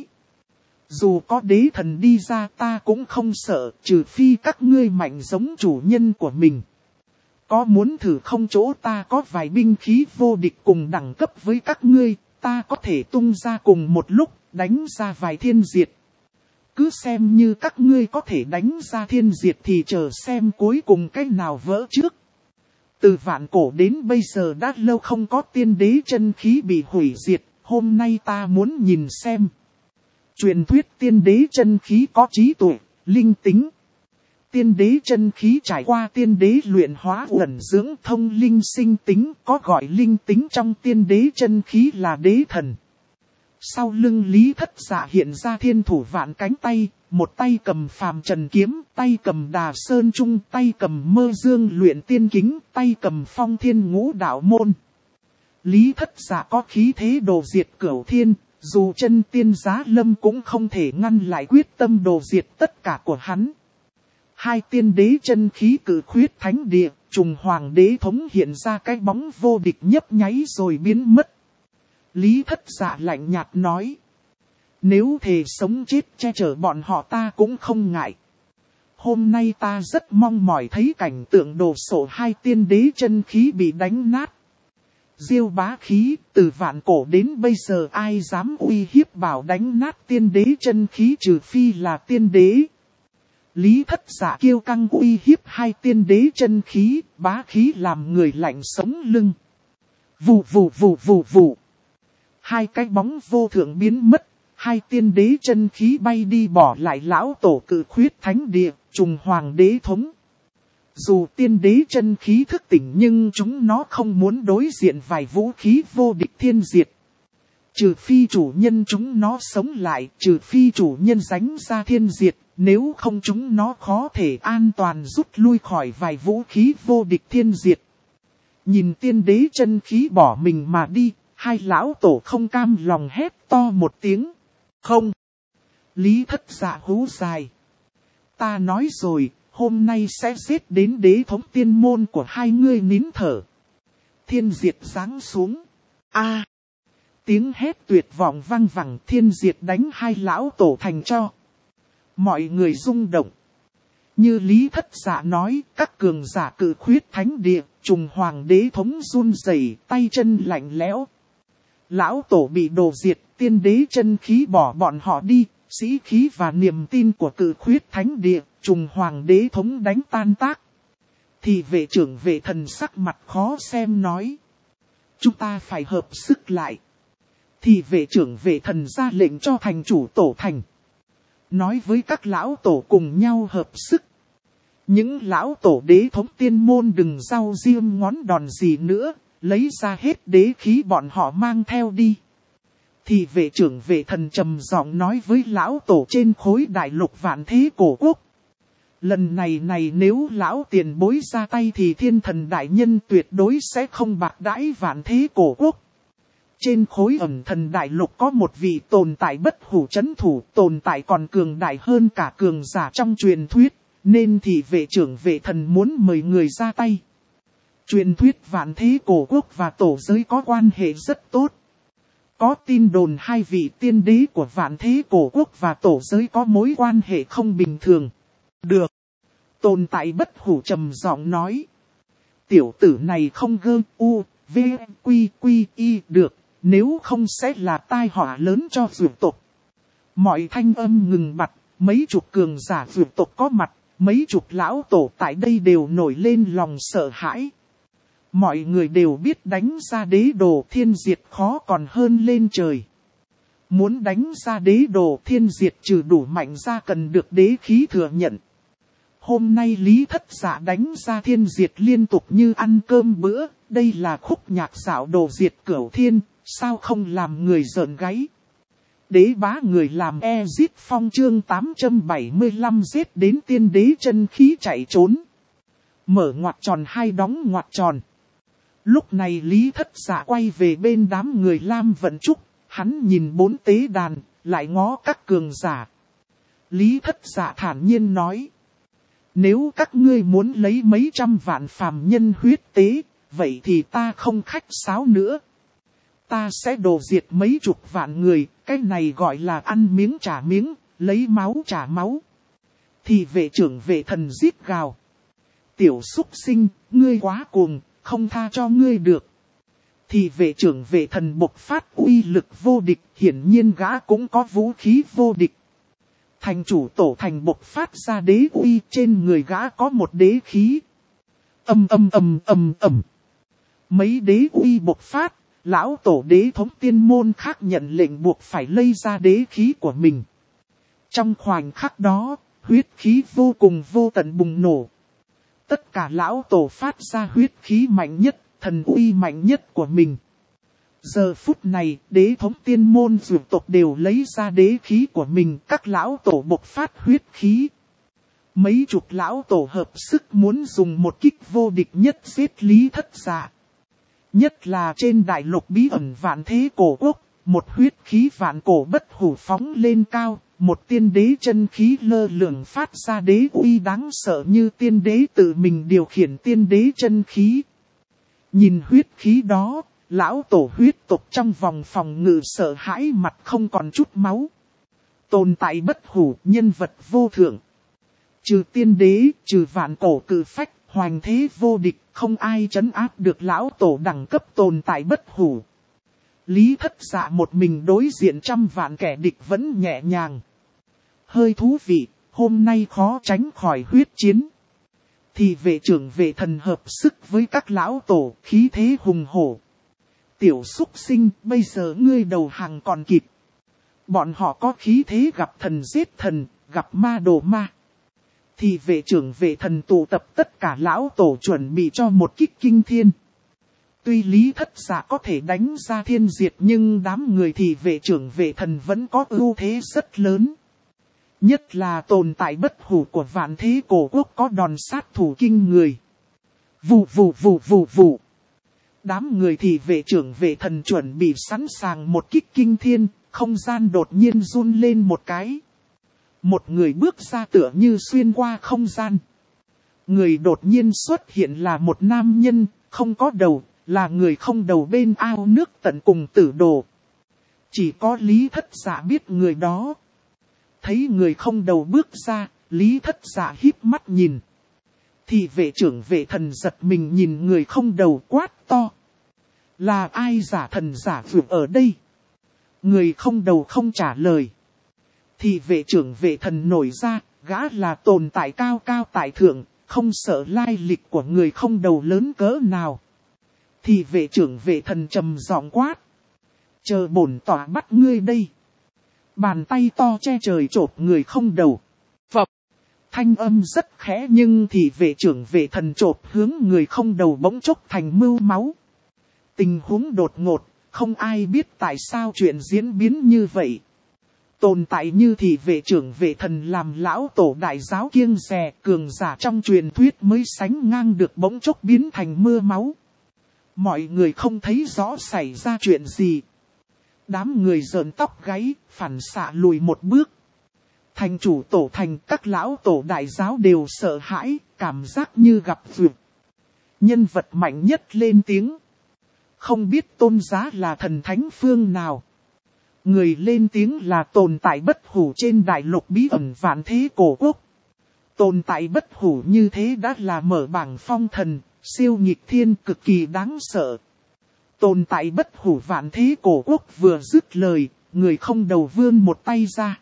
Dù có đế thần đi ra ta cũng không sợ, trừ phi các ngươi mạnh giống chủ nhân của mình. Có muốn thử không, chỗ ta có vài binh khí vô địch cùng đẳng cấp với các ngươi, ta có thể tung ra cùng một lúc, đánh ra vài thiên diệt. Cứ xem như các ngươi có thể đánh ra thiên diệt thì chờ xem cuối cùng cái nào vỡ trước. Từ vạn cổ đến bây giờ đã lâu không có tiên đế chân khí bị hủy diệt, hôm nay ta muốn nhìn xem. Truyền thuyết tiên đế chân khí có trí tuệ, linh tính. Tiên đế chân khí trải qua tiên đế luyện hóa ẩn dưỡng thông linh sinh tính, có gọi linh tính trong tiên đế chân khí là đế thần. Sau lưng Lý Thất Dạ hiện ra thiên thủ vạn cánh tay, một tay cầm phàm trần kiếm, tay cầm đà sơn trung, tay cầm mơ dương luyện tiên kính, tay cầm phong thiên ngũ đạo môn. Lý Thất Dạ có khí thế đồ diệt cửu thiên, dù chân tiên giá lâm cũng không thể ngăn lại quyết tâm đồ diệt tất cả của hắn. Hai tiên đế chân khí cử khuyết thánh địa, trùng hoàng đế thống hiện ra cái bóng vô địch nhấp nháy rồi biến mất. Lý Thất Dạ lạnh nhạt nói. Nếu thề sống chết che chở bọn họ ta cũng không ngại. Hôm nay ta rất mong mỏi thấy cảnh tượng đồ sộ hai tiên đế chân khí bị đánh nát. Diêu bá khí, từ vạn cổ đến bây giờ ai dám uy hiếp bảo đánh nát tiên đế chân khí trừ phi là tiên đế. Lý Thất Dạ kiêu căng uy hiếp hai tiên đế chân khí, bá khí làm người lạnh sống lưng. Vù vù vù vù vù. Hai cái bóng vô thượng biến mất, hai tiên đế chân khí bay đi bỏ lại lão tổ cử khuyết thánh địa, trùng hoàng đế thống. Dù tiên đế chân khí thức tỉnh nhưng chúng nó không muốn đối diện vài vũ khí vô địch thiên diệt. Trừ phi chủ nhân chúng nó sống lại, trừ phi chủ nhân đánh ra thiên diệt, nếu không chúng nó khó thể an toàn rút lui khỏi vài vũ khí vô địch thiên diệt. Nhìn tiên đế chân khí bỏ mình mà đi, hai lão tổ không cam lòng hét to một tiếng. Không! Lý Thất Dạ hú dài. Ta nói rồi, hôm nay sẽ giết đến đế thống tiên môn của hai ngươi nín thở. Thiên diệt giáng xuống. A! Tiếng hét tuyệt vọng vang vẳng, thiên diệt đánh hai lão tổ thành tro. Mọi người rung động. Như Lý Thất Dạ nói, các cường giả cử khuyết thánh địa, trùng hoàng đế thống run rẩy, tay chân lạnh lẽo. Lão tổ bị đổ diệt, tiên đế chân khí bỏ bọn họ đi, sĩ khí và niềm tin của cử khuyết thánh địa, trùng hoàng đế thống đánh tan tác. Thì vệ trưởng vệ thần sắc mặt khó xem nói. Chúng ta phải hợp sức lại. Thì vệ trưởng vệ thần ra lệnh cho thành chủ tổ thành. Nói với các lão tổ cùng nhau hợp sức. Những lão tổ đế thống tiên môn đừng rau riêng ngón đòn gì nữa, lấy ra hết đế khí bọn họ mang theo đi. Thì vệ trưởng vệ thần trầm giọng nói với lão tổ trên khối đại lục vạn thế cổ quốc. Lần này nếu lão tiền bối ra tay thì thiên thần đại nhân tuyệt đối sẽ không bạc đãi vạn thế cổ quốc. Trên khối ẩn thần đại lục có một vị tồn tại bất hủ chấn thủ, tồn tại còn cường đại hơn cả cường giả trong truyền thuyết, nên thì vệ trưởng vệ thần muốn mời người ra tay. Truyền thuyết vạn thế cổ quốc và tổ giới có quan hệ rất tốt. Có tin đồn hai vị tiên đế của vạn thế cổ quốc và tổ giới có mối quan hệ không bình thường. Được. Tồn tại bất hủ trầm giọng nói. Tiểu tử này không gơ u, v, quy quy y được, nếu không sẽ là tai họa lớn cho dược tộc. Mọi thanh âm ngừng bặt, mấy chục cường giả dược tộc có mặt, mấy chục lão tổ tại đây đều nổi lên lòng sợ hãi. Mọi người đều biết đánh ra đế đồ thiên diệt khó còn hơn lên trời. Muốn đánh ra đế đồ thiên diệt trừ đủ mạnh ra cần được đế khí thừa nhận. Hôm nay Lý Thất Dạ đánh ra thiên diệt liên tục như ăn cơm bữa, đây là khúc nhạc xảo đồ diệt cửu thiên, sao không làm người giận gáy. Đế bá người làm Ezit Phong chương 875 giết đến tiên đế chân khí chạy trốn. Mở ngoặc tròn hai đóng ngoặc tròn. Lúc này Lý Thất Dạ quay về bên đám người Lam Vận Trúc, hắn nhìn bốn tế đàn, lại ngó các cường giả. Lý Thất Dạ thản nhiên nói. Nếu các ngươi muốn lấy mấy trăm vạn phàm nhân huyết tế, vậy thì ta không khách sáo nữa. Ta sẽ đổ diệt mấy chục vạn người, cái này gọi là ăn miếng trả miếng, lấy máu trả máu. Thì vệ trưởng vệ thần giết gào. Tiểu súc sinh, ngươi quá cuồng, không tha cho ngươi được. Thì vệ trưởng vệ thần bộc phát uy lực vô địch, hiển nhiên gã cũng có vũ khí vô địch. Thành chủ tổ thành bộc phát ra đế uy, trên người gã có một đế khí. Mấy đế uy bộc phát, lão tổ đế thống tiên môn khác nhận lệnh buộc phải lây ra đế khí của mình. Trong khoảnh khắc đó, huyết khí vô cùng vô tận bùng nổ. Tất cả lão tổ phát ra huyết khí mạnh nhất, thần uy mạnh nhất của mình. Giờ phút này, đế thống tiên môn dược tộc đều lấy ra đế khí của mình, các lão tổ bộc phát huyết khí. Mấy chục lão tổ hợp sức muốn dùng một kích vô địch nhất giết Lý Thất Dạ. Nhất là trên đại lục bí ẩn vạn thế cổ quốc, một huyết khí vạn cổ bất hủ phóng lên cao, một tiên đế chân khí lơ lửng phát ra đế uy đáng sợ như tiên đế tự mình điều khiển tiên đế chân khí. Nhìn huyết khí đó, lão tổ huyết tộc trong vòng phòng ngự sợ hãi mặt không còn chút máu. Tồn tại bất hủ, nhân vật vô thượng. Trừ tiên đế, trừ vạn cổ cử phách, hoành thế vô địch, không ai trấn áp được lão tổ đẳng cấp tồn tại bất hủ. Lý Thất Dạ một mình đối diện trăm vạn kẻ địch vẫn nhẹ nhàng. Hơi thú vị, hôm nay khó tránh khỏi huyết chiến. Thì vệ trưởng vệ thần hợp sức với các lão tổ, khí thế hùng hổ. Tiểu súc sinh, bây giờ ngươi đầu hàng còn kịp. Bọn họ có khí thế gặp thần giết thần, gặp ma đổ ma. Thì vệ trưởng vệ thần tụ tập tất cả lão tổ chuẩn bị cho một kích kinh thiên. Tuy Lý Thất Dạ có thể đánh ra thiên diệt nhưng đám người thì vệ trưởng vệ thần vẫn có ưu thế rất lớn. Nhất là tồn tại bất hủ của vạn thế cổ quốc có đòn sát thủ kinh người. Vù. Đám người thì vệ trưởng vệ thần chuẩn bị sẵn sàng một kích kinh thiên, không gian đột nhiên run lên một cái. Một người bước ra tựa như xuyên qua không gian. Người đột nhiên xuất hiện là một nam nhân, không có đầu, là người không đầu bên ao nước tận cùng tử đồ. Chỉ có Lý Thất Dạ biết người đó. Thấy người không đầu bước ra, Lý Thất Dạ híp mắt nhìn. Thì vệ trưởng vệ thần giật mình nhìn người không đầu quát to. Là ai giả thần giả vượt ở đây? Người không đầu không trả lời. Thì vệ trưởng vệ thần nổi ra, gã là tồn tại cao cao tại thượng, không sợ lai lịch của người không đầu lớn cỡ nào. Thì vệ trưởng vệ thần trầm giọng quát. Chờ bổn tỏa bắt ngươi đây. Bàn tay to che trời chộp người không đầu. Phập. Thanh âm rất khẽ nhưng thì vệ trưởng vệ thần chộp hướng người không đầu bỗng chốc thành mưu máu. Tình huống đột ngột, không ai biết tại sao chuyện diễn biến như vậy. Tồn tại như thì vệ trưởng vệ thần làm lão tổ đại giáo kiêng dè, cường giả trong truyền thuyết mới sánh ngang được bỗng chốc biến thành mưa máu. Mọi người không thấy rõ xảy ra chuyện gì. Đám người rợn tóc gáy, phản xạ lùi một bước. Thành chủ tổ thành các lão tổ đại giáo đều sợ hãi, cảm giác như gặp vượt. Nhân vật mạnh nhất lên tiếng. Không biết tôn giá là thần thánh phương nào. Người lên tiếng là tồn tại bất hủ trên đại lục bí ẩn vạn thế cổ quốc. Tồn tại bất hủ như thế đã là mở bảng phong thần, siêu nghịch thiên cực kỳ đáng sợ. Tồn tại bất hủ vạn thế cổ quốc vừa dứt lời, người không đầu vươn một tay ra.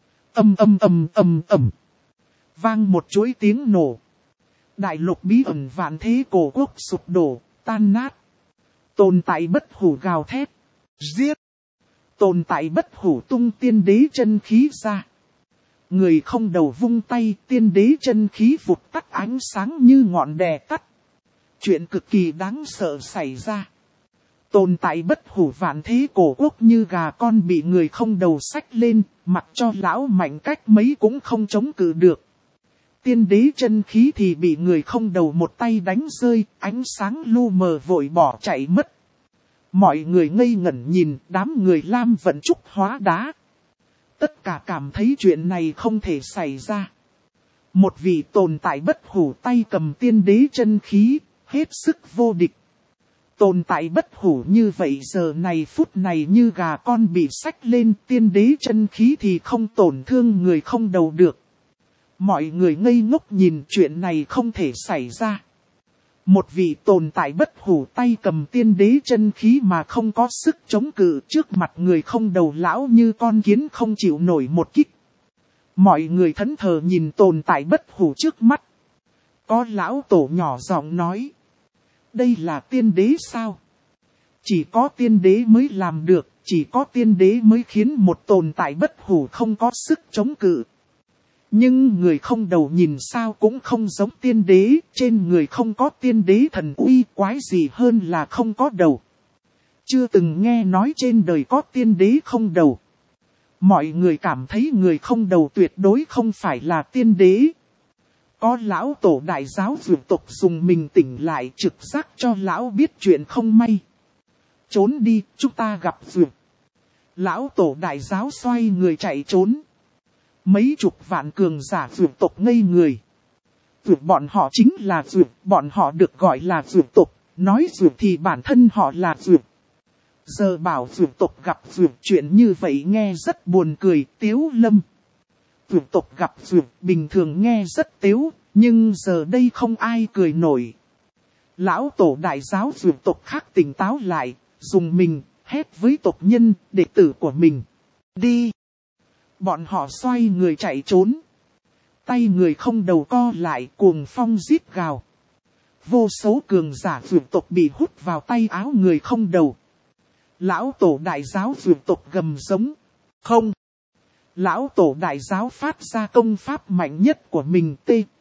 Vang một chuỗi tiếng nổ. Đại lục bí ẩn vạn thế cổ quốc sụp đổ, tan nát. Tồn tại bất hủ gào thét. Giết! Tồn tại bất hủ tung tiên đế chân khí ra. Người không đầu vung tay, tiên đế chân khí vụt tắt ánh sáng như ngọn đè tắt. Chuyện cực kỳ đáng sợ xảy ra. Tồn tại bất hủ vạn thế cổ quốc như gà con bị người không đầu xách lên, mặc cho lão mạnh cách mấy cũng không chống cự được. Tiên đế chân khí thì bị người không đầu một tay đánh rơi, ánh sáng lu mờ vội bỏ chạy mất. Mọi người ngây ngẩn nhìn, đám người Lam Vận Trúc hóa đá. Tất cả cảm thấy chuyện này không thể xảy ra. Một vị tồn tại bất hủ tay cầm tiên đế chân khí, hết sức vô địch. Tồn tại bất hủ như vậy giờ này phút này như gà con bị xách lên, tiên đế chân khí thì không tổn thương người không đầu được. Mọi người ngây ngốc nhìn chuyện này không thể xảy ra. Một vị tồn tại bất hủ tay cầm tiên đế chân khí mà không có sức chống cự trước mặt người không đầu lão như con kiến không chịu nổi một kích. Mọi người thẫn thờ nhìn tồn tại bất hủ trước mắt. Có lão tổ nhỏ giọng nói. Đây là tiên đế sao? Chỉ có tiên đế mới làm được, chỉ có tiên đế mới khiến một tồn tại bất hủ không có sức chống cự. Nhưng người không đầu nhìn sao cũng không giống tiên đế, trên người không có tiên đế thần uy, quái gì hơn là không có đầu. Chưa từng nghe nói trên đời có tiên đế không đầu. Mọi người cảm thấy người không đầu tuyệt đối không phải là tiên đế. Có lão tổ đại giáo dược tộc dùng mình tỉnh lại trực giác cho lão biết chuyện không may. Trốn đi, chúng ta gặp dược. Lão tổ đại giáo xoay người chạy trốn. Mấy chục vạn cường giả dược tộc ngây người. Dược bọn họ chính là dược, bọn họ được gọi là dược tộc, nói dược thì bản thân họ là dược. Giờ bảo dược tộc gặp dược chuyện như vậy nghe rất buồn cười, tiếu lâm. Dược tộc gặp dược bình thường nghe rất tiếu, nhưng giờ đây không ai cười nổi. Lão tổ đại giáo dược tộc khác tỉnh táo lại, dùng mình, hét với tộc nhân, đệ tử của mình. Đi! Bọn họ xoay người chạy trốn. Tay người không đầu co lại cuồng phong rít gào. Vô số cường giả dược tộc bị hút vào tay áo người không đầu. Lão tổ đại giáo dược tộc gầm giống. Không! Lão tổ đại giáo phát ra công pháp mạnh nhất của mình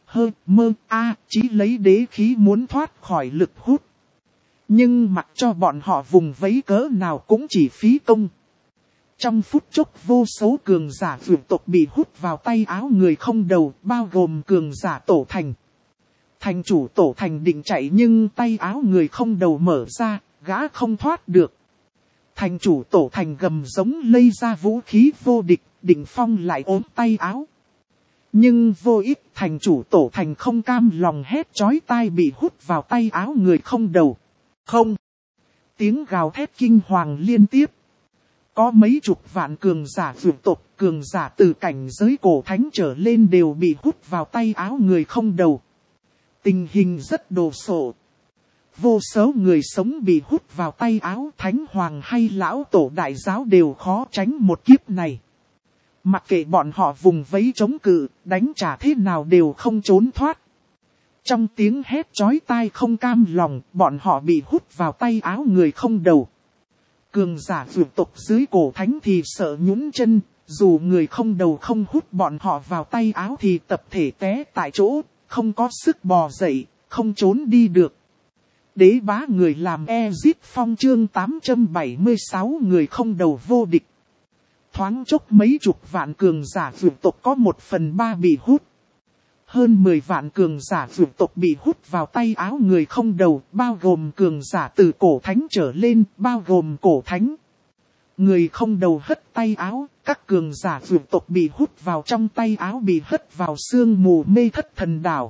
chí lấy đế khí muốn thoát khỏi lực hút. Nhưng mặc cho bọn họ vùng vẫy cỡ nào cũng chỉ phí công. Trong phút chốc vô số cường giả dược tộc bị hút vào tay áo người không đầu, bao gồm cường giả tổ thành. Thành chủ tổ thành định chạy nhưng tay áo người không đầu mở ra, gã không thoát được. Thành chủ tổ thành gầm giống lây ra vũ khí vô địch, định phong lại ốm tay áo. Nhưng vô ích thành chủ tổ thành không cam lòng hét chói tai bị hút vào tay áo người không đầu. Không! Tiếng gào thét kinh hoàng liên tiếp. Có mấy chục vạn cường giả dược tộc, cường giả từ cảnh giới cổ thánh trở lên đều bị hút vào tay áo người không đầu. Tình hình rất đồ sộ. Vô số người sống bị hút vào tay áo thánh hoàng hay lão tổ đại giáo đều khó tránh một kiếp này. Mặc kệ bọn họ vùng vẫy chống cự, đánh trả thế nào đều không trốn thoát. Trong tiếng hét chói tai không cam lòng, bọn họ bị hút vào tay áo người không đầu. Cường giả dược tộc dưới cổ thánh thì sợ nhũn chân, dù người không đầu không hút bọn họ vào tay áo thì tập thể té tại chỗ, không có sức bò dậy, không trốn đi được. Đế bá người làm Ezip Phong chương 876 người không đầu vô địch. Thoáng chốc mấy chục vạn cường giả dược tộc có 1/3 bị hút. Hơn 10 vạn cường giả dược tộc bị hút vào tay áo người không đầu, bao gồm cường giả từ cổ thánh trở lên, bao gồm cổ thánh. Người không đầu hất tay áo, các cường giả dược tộc bị hút vào trong tay áo bị hất vào sương mù mê thất thần đảo.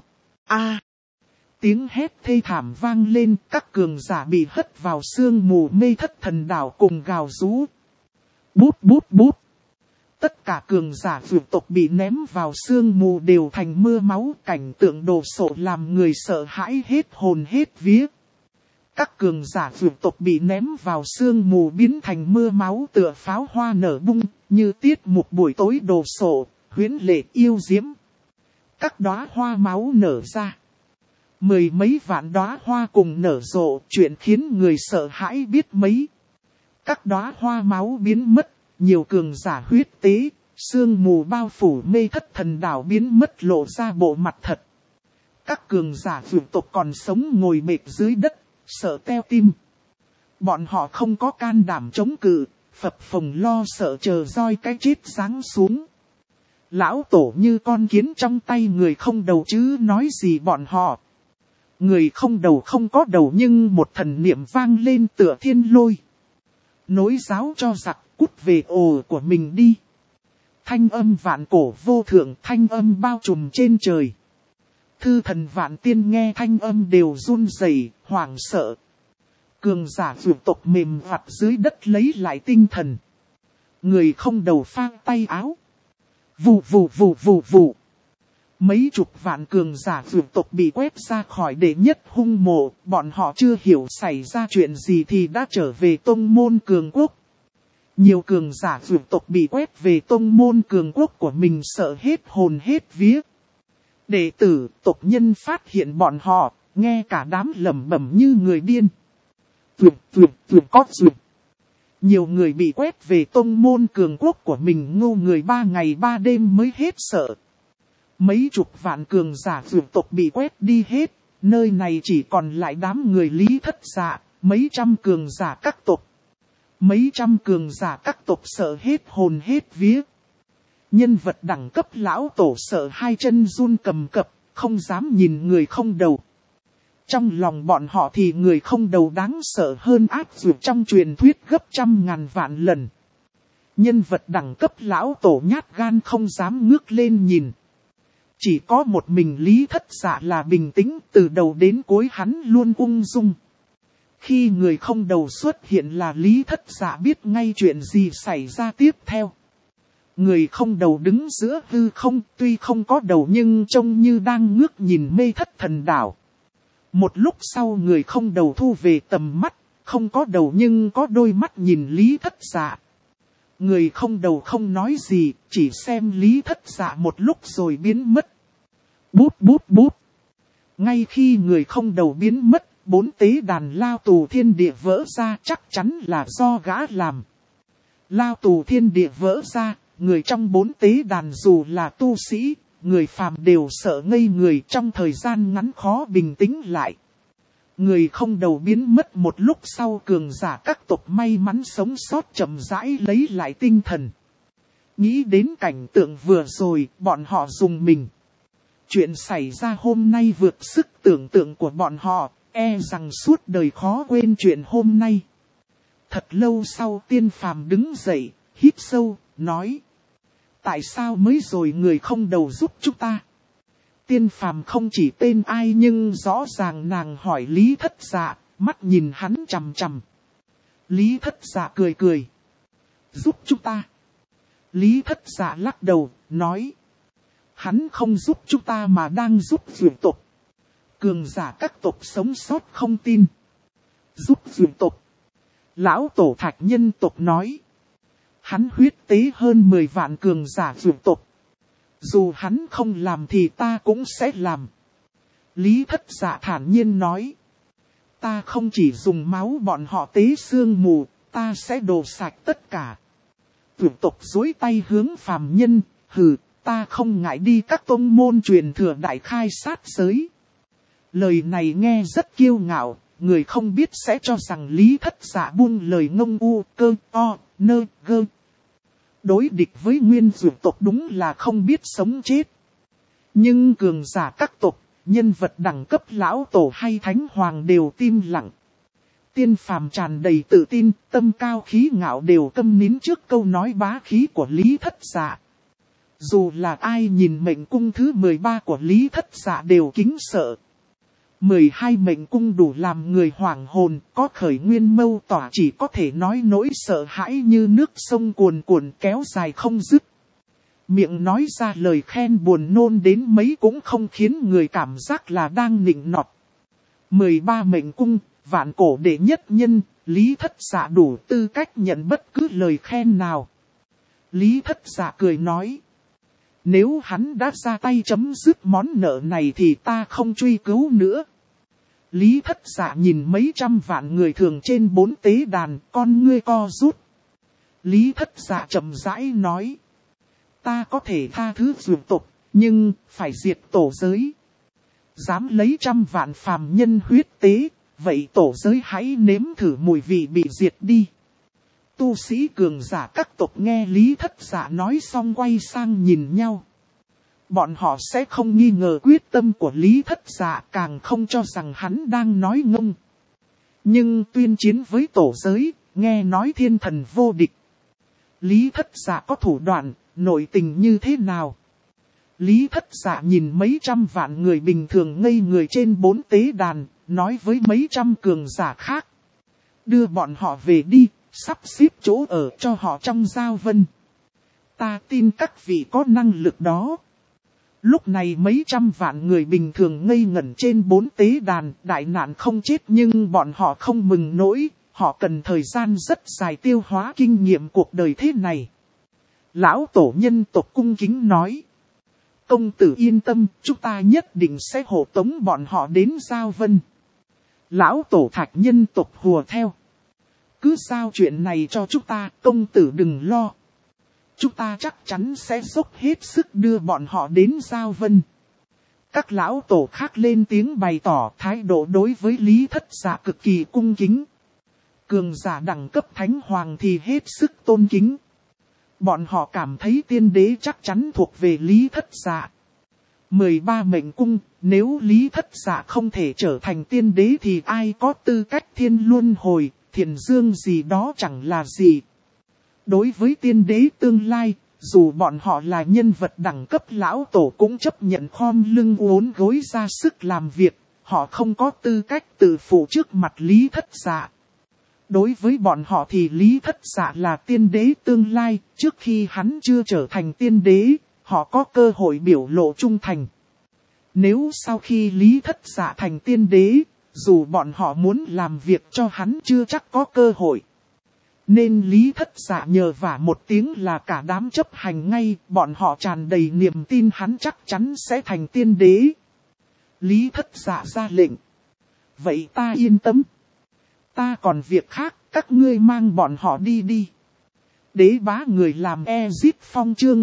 Tiếng hét thê thảm vang lên, các cường giả bị hất vào sương mù mê thất thần đảo cùng gào rú. Bút bút bút. Tất cả cường giả dược tộc bị ném vào sương mù đều thành mưa máu, cảnh tượng đồ sộ làm người sợ hãi hết hồn hết vía. Các cường giả dược tộc bị ném vào sương mù biến thành mưa máu tựa pháo hoa nở bung, như tiết mục buổi tối đồ sộ, huyễn lệ yêu diễm. Các đóa hoa máu nở ra. 10 mấy vạn đóa hoa cùng nở rộ, chuyện khiến người sợ hãi biết mấy. Các đóa hoa máu biến mất. Nhiều cường giả huyết tế, sương mù bao phủ mê thất thần đảo biến mất lộ ra bộ mặt thật. Các cường giả dược tộc còn sống ngồi mệt dưới đất, sợ teo tim. Bọn họ không có can đảm chống cự, phập phồng lo sợ chờ roi cái chết giáng xuống. Lão tổ như con kiến trong tay người không đầu chứ nói gì bọn họ. Người không đầu không có đầu nhưng một thần niệm vang lên tựa thiên lôi. Nối giáo cho giặc cút về ổ của mình đi. Thanh âm vạn cổ vô thượng, thanh âm bao trùm trên trời. Thư thần vạn tiên nghe thanh âm đều run rẩy, hoảng sợ. Cường giả vượt tộc mềm vặt dưới đất lấy lại tinh thần. Người không đầu phang tay áo. Vù vù vù vù vù. Mấy chục vạn cường giả vượt tộc bị quét ra khỏi đệ nhất hung mộ. Bọn họ chưa hiểu xảy ra chuyện gì thì đã trở về tông môn cường quốc. Nhiều cường giả vượt tộc bị quét về tông môn cường quốc của mình sợ hết hồn hết vía. Đệ tử tộc nhân phát hiện bọn họ, nghe cả đám lẩm bẩm như người điên. Vượt có vượt. Nhiều người bị quét về tông môn cường quốc của mình ngu người 3 ngày 3 đêm mới hết sợ. Mấy chục vạn cường giả vượt tộc bị quét đi hết, nơi này chỉ còn lại đám người Lý Thất Dạ, mấy trăm cường giả các tộc. Mấy trăm cường giả các tộc sợ hết hồn hết vía. Nhân vật đẳng cấp lão tổ sợ hai chân run cầm cập, không dám nhìn người không đầu. Trong lòng bọn họ thì người không đầu đáng sợ hơn ác dược trong truyền thuyết gấp 100.000 vạn lần. Nhân vật đẳng cấp lão tổ nhát gan không dám ngước lên nhìn. Chỉ có một mình Lý Thất Dạ là bình tĩnh, từ đầu đến cuối hắn luôn ung dung. Khi người không đầu xuất hiện là Lý Thất Dạ biết ngay chuyện gì xảy ra tiếp theo. Người không đầu đứng giữa hư không, tuy không có đầu nhưng trông như đang ngước nhìn mê thất thần đảo. Một lúc sau người không đầu thu về tầm mắt, không có đầu nhưng có đôi mắt nhìn Lý Thất Dạ. Người không đầu không nói gì, chỉ xem Lý Thất Dạ một lúc rồi biến mất. Bút bút bút. Ngay khi người không đầu biến mất, 4 tế đàn lao tù thiên địa vỡ ra, chắc chắn là do gã làm. Lao tù thiên địa vỡ ra, người trong 4 tế đàn dù là tu sĩ, người phàm đều sợ ngây người, trong thời gian ngắn khó bình tĩnh lại. Người không đầu biến mất một lúc sau, cường giả các tộc may mắn sống sót chậm rãi lấy lại tinh thần. Nghĩ đến cảnh tượng vừa rồi, bọn họ rùng mình. Chuyện xảy ra hôm nay vượt sức tưởng tượng của bọn họ, e rằng suốt đời khó quên chuyện hôm nay. Thật lâu sau tiên phàm đứng dậy, hít sâu, nói. Tại sao mới rồi người không đầu giúp chúng ta? Tiên phàm không chỉ tên ai nhưng rõ ràng nàng hỏi Lý Thất Dạ, mắt nhìn hắn chằm chằm. Lý Thất Dạ cười cười. Giúp chúng ta. Lý Thất Dạ lắc đầu, nói. Hắn không giúp chúng ta mà đang giúp vượt tộc. Cường giả các tộc sống sót không tin. Giúp vượt tộc. Lão tổ Thạch nhân tộc nói. Hắn huyết tế hơn 10 vạn cường giả vượt tộc. Dù hắn không làm thì ta cũng sẽ làm. Lý Thất Dạ thản nhiên nói. Ta không chỉ dùng máu bọn họ tế xương mù, ta sẽ đổ sạch tất cả. Vượt tộc duỗi tay hướng phàm nhân, hừ, ta không ngại đi các tông môn truyền thừa đại khai sát giới. Lời này nghe rất kiêu ngạo, người không biết sẽ cho rằng Lý Thất Dạ buông lời ngông u, cơ, o, nơ, gơ. Đối địch với nguyên dược tộc đúng là không biết sống chết. Nhưng cường giả các tộc, nhân vật đẳng cấp lão tổ hay thánh hoàng đều tim lặng. Tiên phàm tràn đầy tự tin, tâm cao khí ngạo đều câm nín trước câu nói bá khí của Lý Thất Dạ. Dù là ai nhìn mệnh cung thứ 13 của Lý Thất Dạ đều kính sợ. 12 mệnh cung đủ làm người hoảng hồn, có khởi nguyên mâu tỏa chỉ có thể nói nỗi sợ hãi như nước sông cuồn cuộn kéo dài không dứt. Miệng nói ra lời khen buồn nôn đến mấy cũng không khiến người cảm giác là đang nịnh nọt. 13 mệnh cung, vạn cổ đệ nhất nhân, Lý Thất Dạ đủ tư cách nhận bất cứ lời khen nào. Lý Thất Dạ cười nói. Nếu hắn đã ra tay chấm dứt món nợ này thì ta không truy cứu nữa. Lý Thất Dạ nhìn mấy trăm vạn người thường trên 4 tế đàn, con ngươi co rút. Lý Thất Dạ chậm rãi nói. Ta có thể tha thứ vượt tộc, nhưng phải diệt tổ giới. Dám lấy trăm vạn phàm nhân huyết tế, vậy tổ giới hãy nếm thử mùi vị bị diệt đi. Tu sĩ cường giả các tộc nghe Lý Thất Dạ nói xong quay sang nhìn nhau. Bọn họ sẽ không nghi ngờ quyết tâm của Lý Thất Dạ, càng không cho rằng hắn đang nói ngông. Nhưng tuyên chiến với tổ giới, nghe nói thiên thần vô địch. Lý Thất Dạ có thủ đoạn, nội tình như thế nào? Lý Thất Dạ nhìn mấy trăm vạn người bình thường ngây người trên 4 tế đàn, nói với mấy trăm cường giả khác. Đưa bọn họ về đi, sắp xếp chỗ ở cho họ trong giao vân. Ta tin các vị có năng lực đó. Lúc này mấy trăm vạn người bình thường ngây ngẩn trên 4 tế đàn, đại nạn không chết nhưng bọn họ không mừng nổi, họ cần thời gian rất dài tiêu hóa kinh nghiệm cuộc đời thế này. Lão tổ nhân tộc cung kính nói. Công tử yên tâm, chúng ta nhất định sẽ hộ tống bọn họ đến giao vân. Lão tổ thạch nhân tộc hùa theo. Cứ giao chuyện này cho chúng ta, công tử đừng lo. Chúng ta chắc chắn sẽ dốc hết sức đưa bọn họ đến giao vân. Các lão tổ khác lên tiếng bày tỏ thái độ đối với Lý Thất Dạ cực kỳ cung kính. Cường giả đẳng cấp thánh hoàng thì hết sức tôn kính. Bọn họ cảm thấy tiên đế chắc chắn thuộc về Lý Thất Dạ. 13 mệnh cung, nếu Lý Thất Dạ không thể trở thành tiên đế thì ai có tư cách thiên luân hồi, thiền dương gì đó chẳng là gì. Đối với tiên đế tương lai, dù bọn họ là nhân vật đẳng cấp lão tổ cũng chấp nhận khom lưng uốn gối ra sức làm việc, họ không có tư cách tự phụ trước mặt Lý Thất Dạ. Đối với bọn họ thì Lý Thất Dạ là tiên đế tương lai, trước khi hắn chưa trở thành tiên đế, họ có cơ hội biểu lộ trung thành. Nếu sau khi Lý Thất Dạ thành tiên đế, dù bọn họ muốn làm việc cho hắn chưa chắc có cơ hội. Nên Lý Thất Dạ nhờ vả một tiếng là cả đám chấp hành ngay, bọn họ tràn đầy niềm tin hắn chắc chắn sẽ thành tiên đế. Lý Thất Dạ ra lệnh. Vậy ta yên tâm. Ta còn việc khác, các ngươi mang bọn họ đi đi. Đế bá người làm Ezit Phong chương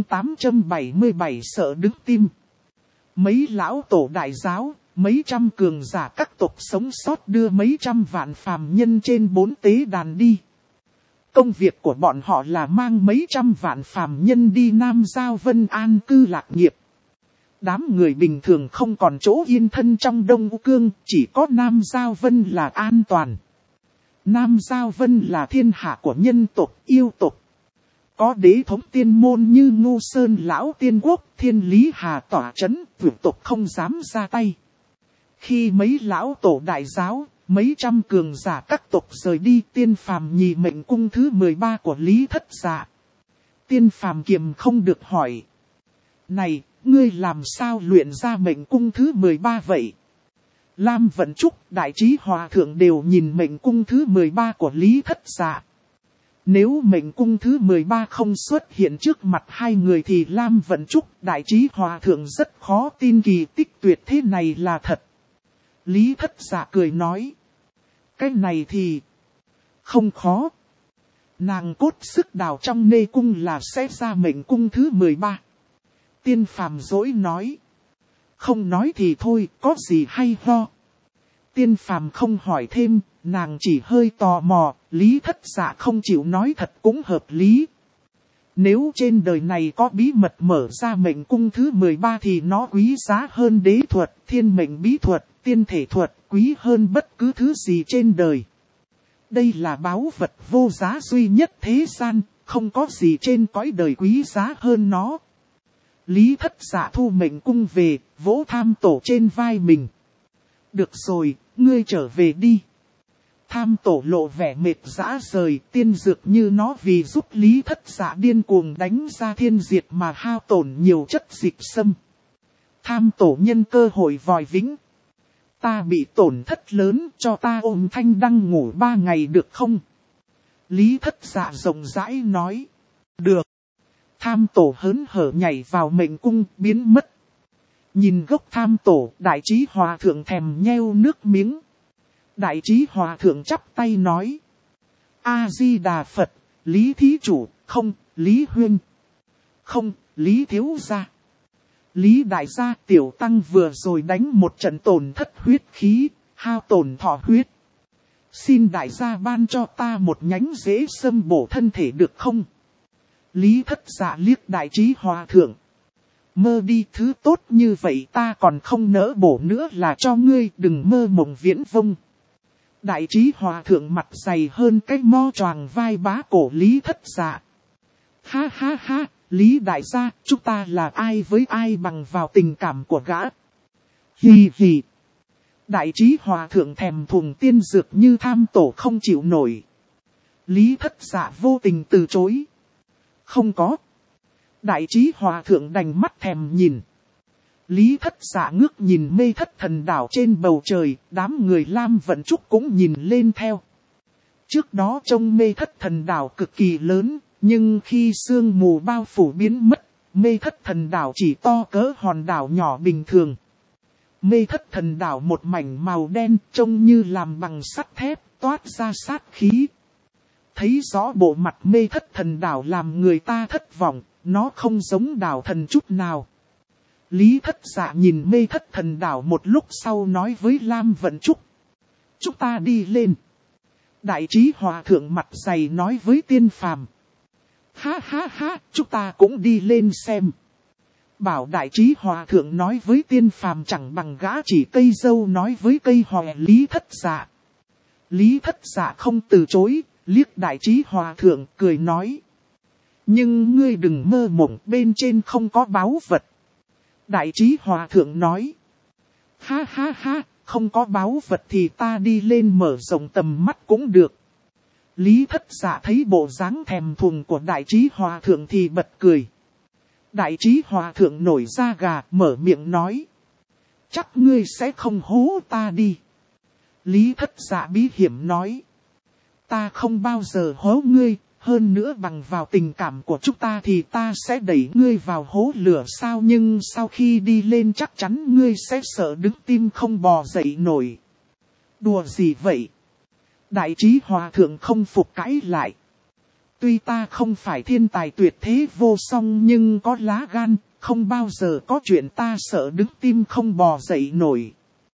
877 sợ đứng tim. Mấy lão tổ đại giáo, mấy trăm cường giả các tộc sống sót đưa mấy trăm vạn phàm nhân trên 4 tế đàn đi. Công việc của bọn họ là mang mấy trăm vạn phàm nhân đi Nam Giao Vân an cư lạc nghiệp. Đám người bình thường không còn chỗ yên thân trong Đông U Cương, chỉ có Nam Giao Vân là an toàn. Nam Giao Vân là thiên hạ của nhân tộc, yêu tộc. Có đế thống tiên môn như Ngô Sơn Lão Tiên Quốc, Thiên Lý Hà tỏa chấn, vượt tộc không dám ra tay. Khi mấy lão tổ đại giáo, mấy trăm cường giả các tộc rời đi, tiên phàm nhị mệnh cung thứ 13 của Lý Thất Dạ. Tiên phàm kiềm không được hỏi. Này, ngươi làm sao luyện ra mệnh cung thứ 13 vậy? Lam Vận Trúc, Đại Trí Hòa Thượng đều nhìn mệnh cung thứ 13 của Lý Thất Dạ. Nếu mệnh cung thứ 13 không xuất hiện trước mặt hai người thì Lam Vận Trúc, Đại Trí Hòa Thượng rất khó tin kỳ tích tuyệt thế này là thật. Lý Thất Dạ cười nói. Cái này thì không khó. Nàng cốt sức đào trong nê cung là sẽ ra mệnh cung thứ 13. Tiên phàm dỗi nói. Không nói thì thôi, có gì hay ho. Tiên phàm không hỏi thêm, nàng chỉ hơi tò mò, Lý Thất Dạ không chịu nói thật cũng hợp lý. Nếu trên đời này có bí mật mở ra mệnh cung thứ 13 thì nó quý giá hơn đế thuật, thiên mệnh bí thuật, tiên thể thuật, quý hơn bất cứ thứ gì trên đời. Đây là báu vật vô giá duy nhất thế gian, không có gì trên cõi đời quý giá hơn nó. Lý Thất Dạ thu mệnh cung về, vỗ Tham Tổ trên vai mình. Được rồi, ngươi trở về đi. Tham Tổ lộ vẻ mệt rã rời, tiên dược như nó vì giúp Lý Thất Dạ điên cuồng đánh ra thiên diệt mà hao tổn nhiều chất dịch xâm. Tham Tổ nhân cơ hội vòi vĩnh. Ta bị tổn thất lớn, cho ta ôm Thanh Đăng ngủ 3 ngày được không? Lý Thất Dạ rộng rãi nói. Được. Tham Tổ hớn hở nhảy vào mệnh cung, biến mất. Nhìn gốc Tham Tổ, Đại Trí Hòa Thượng thèm nheo nước miếng. Đại Trí Hòa Thượng chắp tay nói. A-di-đà Phật, Lý Thí Chủ, không, Lý Huynh. Không, Lý Thiếu Gia. Lý Đại Gia Tiểu Tăng vừa rồi đánh một trận tổn thất huyết khí, hao tổn thọ huyết. Xin đại gia ban cho ta một nhánh rễ sâm bổ thân thể được không? Lý Thất Dạ liếc Đại Trí Hòa Thượng. Mơ đi, thứ tốt như vậy ta còn không nỡ bổ nữa là cho ngươi, đừng mơ mộng viễn vông. Đại Trí Hòa Thượng mặt dày hơn cái mo choàng vai bá cổ Lý Thất Dạ. Ha ha ha, Lý đại gia, chúng ta là ai với ai bằng vào tình cảm của gã. Hì hì. Đại Trí Hòa Thượng thèm thuồng tiên dược như tham tổ không chịu nổi. Lý Thất Dạ vô tình từ chối. Không có. Đại Trí Hòa Thượng đành mắt thèm nhìn. Lý Thất Dạ ngước nhìn Mê Thất Thần Đảo trên bầu trời, đám người Lam Vận Trúc cũng nhìn lên theo. Trước đó trông Mê Thất Thần Đảo cực kỳ lớn, nhưng khi sương mù bao phủ biến mất, Mê Thất Thần Đảo chỉ to cỡ hòn đảo nhỏ bình thường. Mê Thất Thần Đảo một mảnh màu đen trông như làm bằng sắt thép, toát ra sát khí. Thấy rõ bộ mặt Mê Thất Thần Đảo làm người ta thất vọng, nó không giống đảo thần chút nào. Lý Thất Dạ nhìn Mê Thất Thần Đảo một lúc sau nói với Lam Vận Trúc. Chúng ta đi lên. Đại Trí Hòa Thượng mặt dày nói với Tiên Phàm. Ha ha ha, chúng ta cũng đi lên xem. Bảo Đại Trí Hòa Thượng nói với Tiên Phàm chẳng bằng gã chỉ cây dâu nói với cây hòe Lý Thất Dạ. Lý Thất Dạ không từ chối, liếc Đại Trí Hòa Thượng cười nói. Nhưng ngươi đừng mơ mộng, bên trên không có báu vật. Đại Trí Hòa Thượng nói. Ha ha ha, không có báu vật thì ta đi lên mở rộng tầm mắt cũng được. Lý Thất Dạ thấy bộ dáng thèm thuồng của Đại Trí Hòa Thượng thì bật cười. Đại Trí Hòa Thượng nổi da gà, mở miệng nói. Chắc ngươi sẽ không hố ta đi. Lý Thất Dạ bí hiểm nói. Ta không bao giờ hố ngươi, hơn nữa bằng vào tình cảm của chúng ta thì ta sẽ đẩy ngươi vào hố lửa sao, nhưng sau khi đi lên chắc chắn ngươi sẽ sợ đứng tim không bò dậy nổi. Đùa gì vậy? Đại Trí Hòa Thượng không phục cãi lại. Tuy ta không phải thiên tài tuyệt thế vô song nhưng có lá gan, không bao giờ có chuyện ta sợ đứng tim không bò dậy nổi.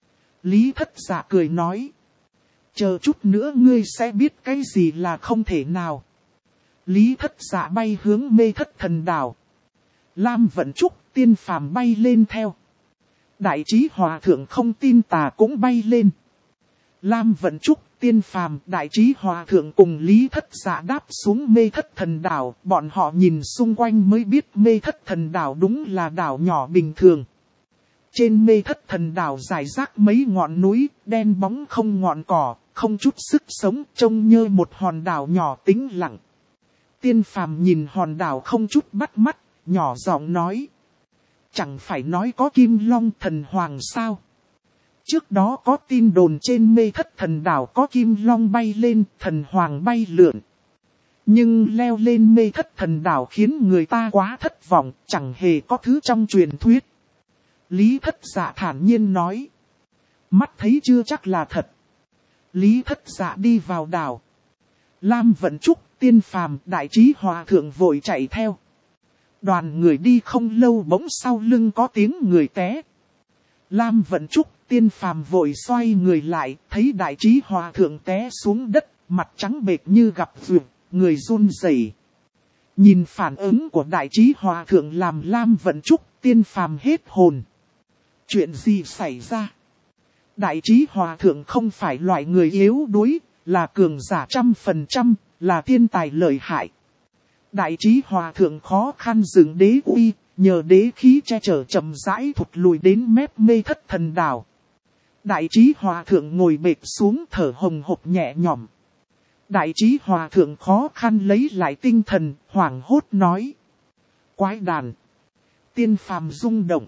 Lý Thất Dạ cười nói. Chờ chút nữa ngươi sẽ biết cái gì là không thể nào. Lý Thất Dạ bay hướng Mê Thất Thần Đảo. Lam Vận Trúc, Tiên Phàm bay lên theo. Đại Trí Hòa Thượng không tin tà cũng bay lên. Lam Vận Trúc, Tiên Phàm, Đại Trí Hòa Thượng cùng Lý Thất Dạ đáp xuống Mê Thất Thần Đảo. Bọn họ nhìn xung quanh mới biết Mê Thất Thần Đảo đúng là đảo nhỏ bình thường. Trên Mê Thất Thần Đảo rải rác mấy ngọn núi, đen bóng không ngọn cỏ, không chút sức sống, trông như một hòn đảo nhỏ tĩnh lặng. Tiên Phàm nhìn hòn đảo không chút bắt mắt, nhỏ giọng nói. Chẳng phải nói có Kim Long Thần Hoàng sao? Trước đó có tin đồn trên Mê Thất Thần Đảo có Kim Long bay lên, Thần Hoàng bay lượn. Nhưng leo lên Mê Thất Thần Đảo khiến người ta quá thất vọng, chẳng hề có thứ trong truyền thuyết. Lý Thất Dạ thản nhiên nói. Mắt thấy chưa chắc là thật. Lý Thất Dạ đi vào đảo. Lam Vận Trúc, Tiên Phàm, Đại Trí Hòa Thượng vội chạy theo. Đoàn người đi không lâu bỗng sau lưng có tiếng người té. Lam Vận Trúc, Tiên Phàm vội xoay người lại, thấy Đại Trí Hòa Thượng té xuống đất, mặt trắng bệch như gặp vượt, người run rẩy. Nhìn phản ứng của Đại Trí Hòa Thượng làm Lam Vận Trúc, Tiên Phàm hết hồn. Chuyện gì xảy ra? Đại Trí Hòa Thượng không phải loại người yếu đuối, là cường giả 100%, là thiên tài lợi hại. Đại Trí Hòa Thượng khó khăn dựng đế uy, nhờ đế khí che chở chậm rãi thụt lùi đến mép Mê Thất Thần Đảo. Đại Trí Hòa Thượng ngồi bệt xuống thở hồng hộc nhẹ nhõm. Đại Trí Hòa Thượng khó khăn lấy lại tinh thần, hoảng hốt nói. Quái đàn! Tiên Phàm rung động.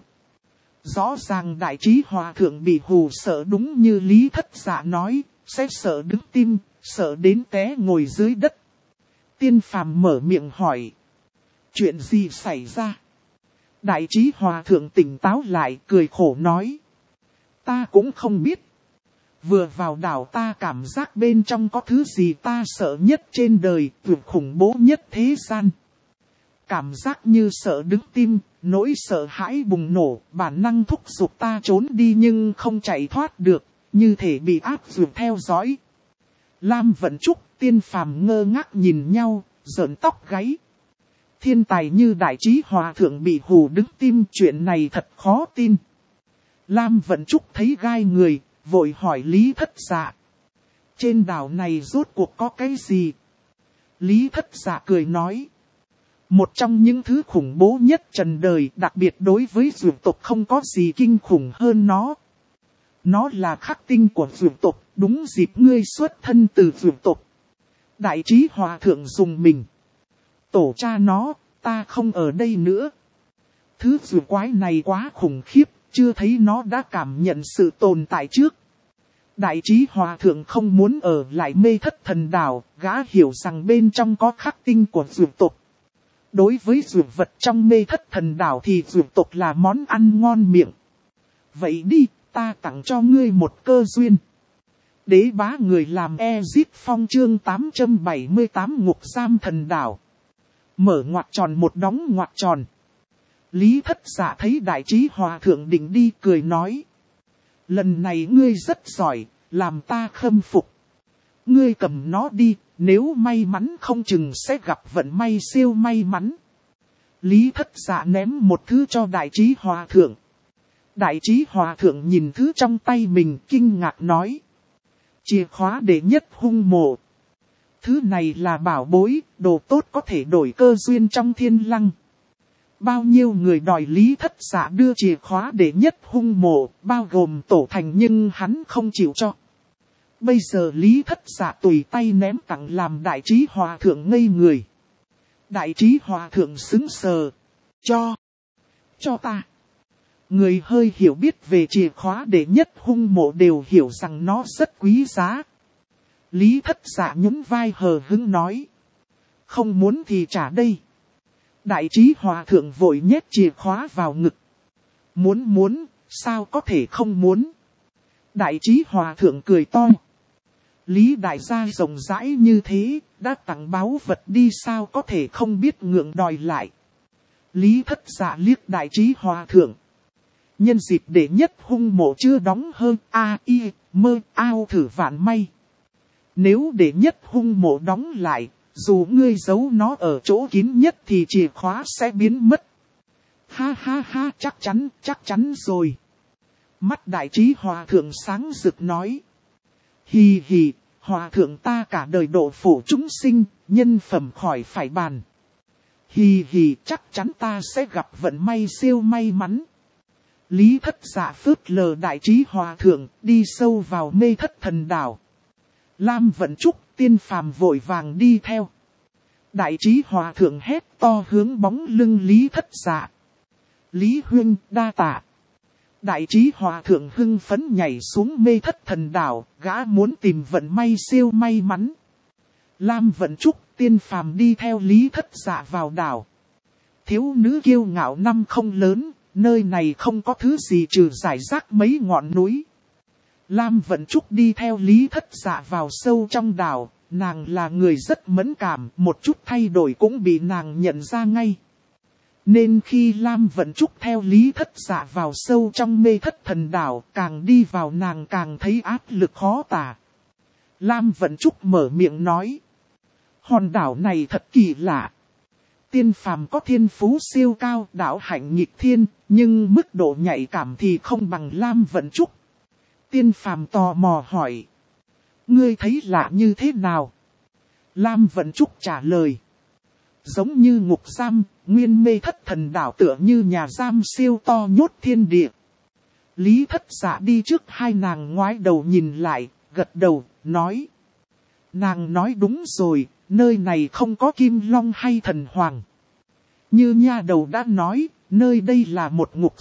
Rõ ràng Đại Trí Hòa Thượng bị hù sợ đúng như Lý Thất Dạ nói, sẽ sợ đứng tim, sợ đến té ngồi dưới đất. Tiên Phàm mở miệng hỏi. Chuyện gì xảy ra? Đại Trí Hòa Thượng tỉnh táo lại, cười khổ nói. Ta cũng không biết. Vừa vào đảo ta cảm giác bên trong có thứ gì ta sợ nhất trên đời, tuyệt khủng bố nhất thế gian. Cảm giác như sợ đứng tim, nỗi sợ hãi bùng nổ, bản năng thúc giục ta trốn đi nhưng không chạy thoát được, như thể bị áp dụng theo dõi. Lam Vận Trúc, Tiên Phàm ngơ ngác nhìn nhau, rợn tóc gáy. Thiên tài như Đại Trí Hòa Thượng bị hù đứng tim, chuyện này thật khó tin. Lam Vận Trúc thấy gai người, vội hỏi Lý Thất Dạ. Trên đảo này rốt cuộc có cái gì? Lý Thất Dạ cười nói. Một trong những thứ khủng bố nhất trần đời, đặc biệt đối với dược tộc không có gì kinh khủng hơn nó. Nó là khắc tinh của dược tộc, đúng dịp ngươi xuất thân từ dược tộc. Đại Trí Hòa Thượng dùng mình. Tổ cha nó, ta không ở đây nữa. Thứ dược quái này quá khủng khiếp, chưa thấy nó đã cảm nhận sự tồn tại trước. Đại Trí Hòa Thượng không muốn ở lại Mê Thất Thần Đảo, gã hiểu rằng bên trong có khắc tinh của dược tộc. Đối với dược vật trong Mê Thất Thần Đảo thì dược tộc là món ăn ngon miệng. Vậy đi, ta tặng cho ngươi một cơ duyên. Đế bá người làm Ezit Phong chương 878 Ngục Giam Thần Đảo. Mở ngoặc tròn một đóng ngoặc tròn. Lý Thất Dạ thấy Đại Trí Hòa Thượng định đi cười nói. Lần này ngươi rất giỏi, làm ta khâm phục. Ngươi cầm nó đi, nếu may mắn không chừng sẽ gặp vận may siêu may mắn. Lý Thất Dạ ném một thứ cho Đại Trí Hòa Thượng. Đại Trí Hòa Thượng nhìn thứ trong tay mình kinh ngạc nói. Chìa khóa đệ nhất hung mộ. Thứ này là bảo bối, đồ tốt có thể đổi cơ duyên trong thiên lăng. Bao nhiêu người đòi Lý Thất Dạ đưa chìa khóa đệ nhất hung mộ, bao gồm Tổ Thành nhưng hắn không chịu cho. Bây giờ Lý Thất Dạ tùy tay ném tặng làm Đại Trí Hòa Thượng ngây người. Đại Trí Hòa Thượng sững sờ. Cho ta. Người hơi hiểu biết về chìa khóa đệ nhất hung mộ đều hiểu rằng nó rất quý giá. Lý Thất Dạ nhún vai hờ hững nói. Không muốn thì trả đây. Đại Trí Hòa Thượng vội nhét chìa khóa vào ngực. Muốn, sao có thể không muốn. Đại Trí Hòa Thượng cười to. Lý đại gia rộng rãi như thế, đã tặng báu vật đi sao có thể không biết ngượng đòi lại. Lý Thất Dạ liếc Đại Trí Hòa Thượng. Nhân dịp đệ nhất hung mộ chưa đóng hơn mơ ao thử vạn may. Nếu đệ nhất hung mộ đóng lại, dù ngươi giấu nó ở chỗ kín nhất thì chìa khóa sẽ biến mất. Ha ha ha, chắc chắn rồi. Mắt Đại Trí Hòa Thượng sáng rực nói. Hì hì, Hòa Thượng ta cả đời độ phổ chúng sinh, nhân phẩm khỏi phải bàn. Hì hì, chắc chắn ta sẽ gặp vận may siêu may mắn. Lý Thất Dạ phớt lờ Đại Trí Hòa Thượng, đi sâu vào Mê Thất Thần Đảo. Lam Vận Trúc, Tiên Phàm vội vàng đi theo. Đại Trí Hòa Thượng hét to hướng bóng lưng Lý Thất Dạ. Lý huynh, đa tạ. Đại Trí Hòa Thượng hưng phấn nhảy xuống Mê Thất Thần Đảo, gã muốn tìm vận may siêu may mắn. Lam Vận Trúc, Tiên Phàm đi theo Lý Thất Dạ vào đảo. Thiếu nữ kiêu ngạo năm không lớn, nơi này không có thứ gì trừ rải rác mấy ngọn núi. Lam Vận Trúc đi theo Lý Thất Dạ vào sâu trong đảo, nàng là người rất mẫn cảm, một chút thay đổi cũng bị nàng nhận ra ngay. Nên khi Lam Vận Trúc theo Lý Thất Dạ vào sâu trong Mê Thất Thần Đảo, càng đi vào nàng càng thấy áp lực khó tả. Lam Vận Trúc mở miệng nói. Hòn đảo này thật kỳ lạ. Tiên Phàm có thiên phú siêu cao, đạo hạnh nghịch thiên, nhưng mức độ nhạy cảm thì không bằng Lam Vận Trúc. Tiên Phàm tò mò hỏi. Ngươi thấy lạ như thế nào? Lam Vận Trúc trả lời. Giống như ngục giam, nguyên Mê Thất Thần Đảo tựa như nhà giam siêu to nhốt thiên địa. Lý Thất Dạ đi trước hai nàng ngoái đầu nhìn lại, gật đầu, nói. Nàng nói đúng rồi, nơi này không có Kim Long hay Thần Hoàng. Như nha đầu đã nói, nơi đây là một ngục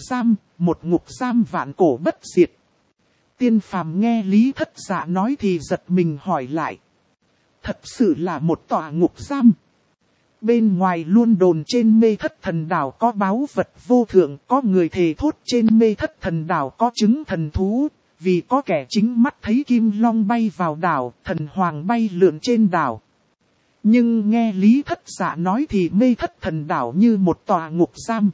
giam vạn cổ bất diệt. Tiên Phàm nghe Lý Thất Dạ nói thì giật mình hỏi lại. Thật sự là một tòa ngục giam. Bên ngoài luôn đồn trên Mê Thất Thần Đảo có báu vật vô thượng, có người thề thốt trên Mê Thất Thần Đảo có trứng thần thú, vì có kẻ chính mắt thấy Kim Long bay vào đảo, Thần Hoàng bay lượn trên đảo. Nhưng nghe Lý Thất Dạ nói thì Mê Thất Thần Đảo như một tòa ngục giam.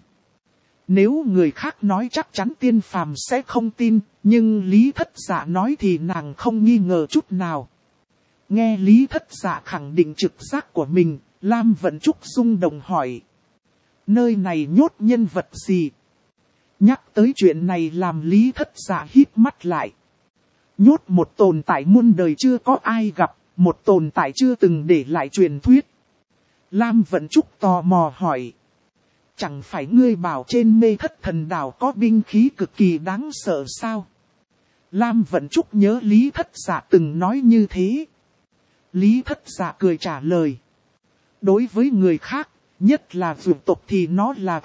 Nếu người khác nói chắc chắn Tiên Phàm sẽ không tin, nhưng Lý Thất Dạ nói thì nàng không nghi ngờ chút nào. Nghe Lý Thất Dạ khẳng định trực giác của mình, Lam Vận Trúc rung động hỏi. Nơi này nhốt nhân vật gì? Nhắc tới chuyện này làm Lý Thất Dạ híp mắt lại. Nhốt một tồn tại muôn đời chưa có ai gặp, một tồn tại chưa từng để lại truyền thuyết. Lam Vận Trúc tò mò hỏi. Chẳng phải ngươi bảo trên Mê Thất Thần Đảo có binh khí cực kỳ đáng sợ sao? Lam Vận Trúc nhớ Lý Thất Dạ từng nói như thế. Lý Thất Dạ cười trả lời. Đối với người khác, nhất là vượt tộc thì nó là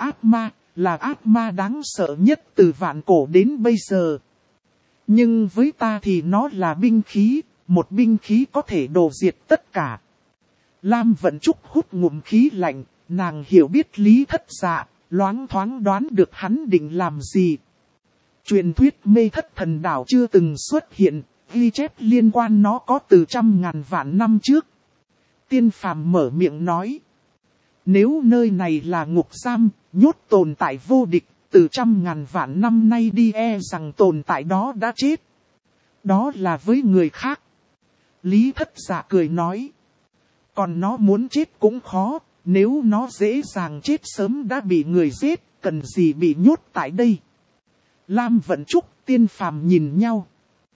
ác ma đáng sợ nhất từ vạn cổ đến bây giờ. Nhưng với ta thì nó là binh khí, một binh khí có thể đổ diệt tất cả. Lam Vận Trúc hút ngụm khí lạnh, nàng hiểu biết Lý Thất Dạ, loáng thoáng đoán được hắn định làm gì. Truyền thuyết Mê Thất Thần Đảo chưa từng xuất hiện, ghi chép liên quan nó có từ trăm ngàn vạn năm trước. Tiên phàm mở miệng nói. Nếu nơi này là ngục giam, nhốt tồn tại vô địch, từ trăm ngàn vạn năm nay đi rằng tồn tại đó đã chết. Đó là với người khác. Lý Thất Dạ cười nói. Còn nó muốn chết cũng khó, nếu nó dễ dàng chết sớm đã bị người giết, cần gì bị nhốt tại đây. Lam Vận Trúc, Tiên phàm nhìn nhau.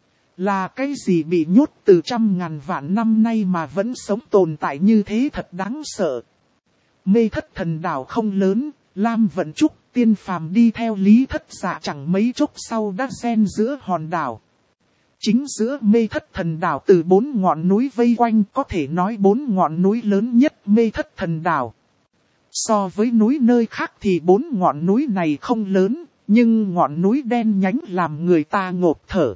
Là cái gì bị nhốt từ trăm ngàn vạn năm nay mà vẫn sống tồn tại như thế thật đáng sợ. Mê Thất Thần Đảo không lớn, Lam Vận Trúc, Tiên phàm đi theo Lý Thất Dạ chẳng mấy chốc sau đã xen giữa hòn đảo. Chính giữa Mê Thất Thần Đảo từ 4 ngọn núi vây quanh, có thể nói 4 ngọn núi lớn nhất Mê Thất Thần Đảo. So với núi nơi khác thì 4 ngọn núi này không lớn, nhưng ngọn núi đen nhánh làm người ta ngộp thở.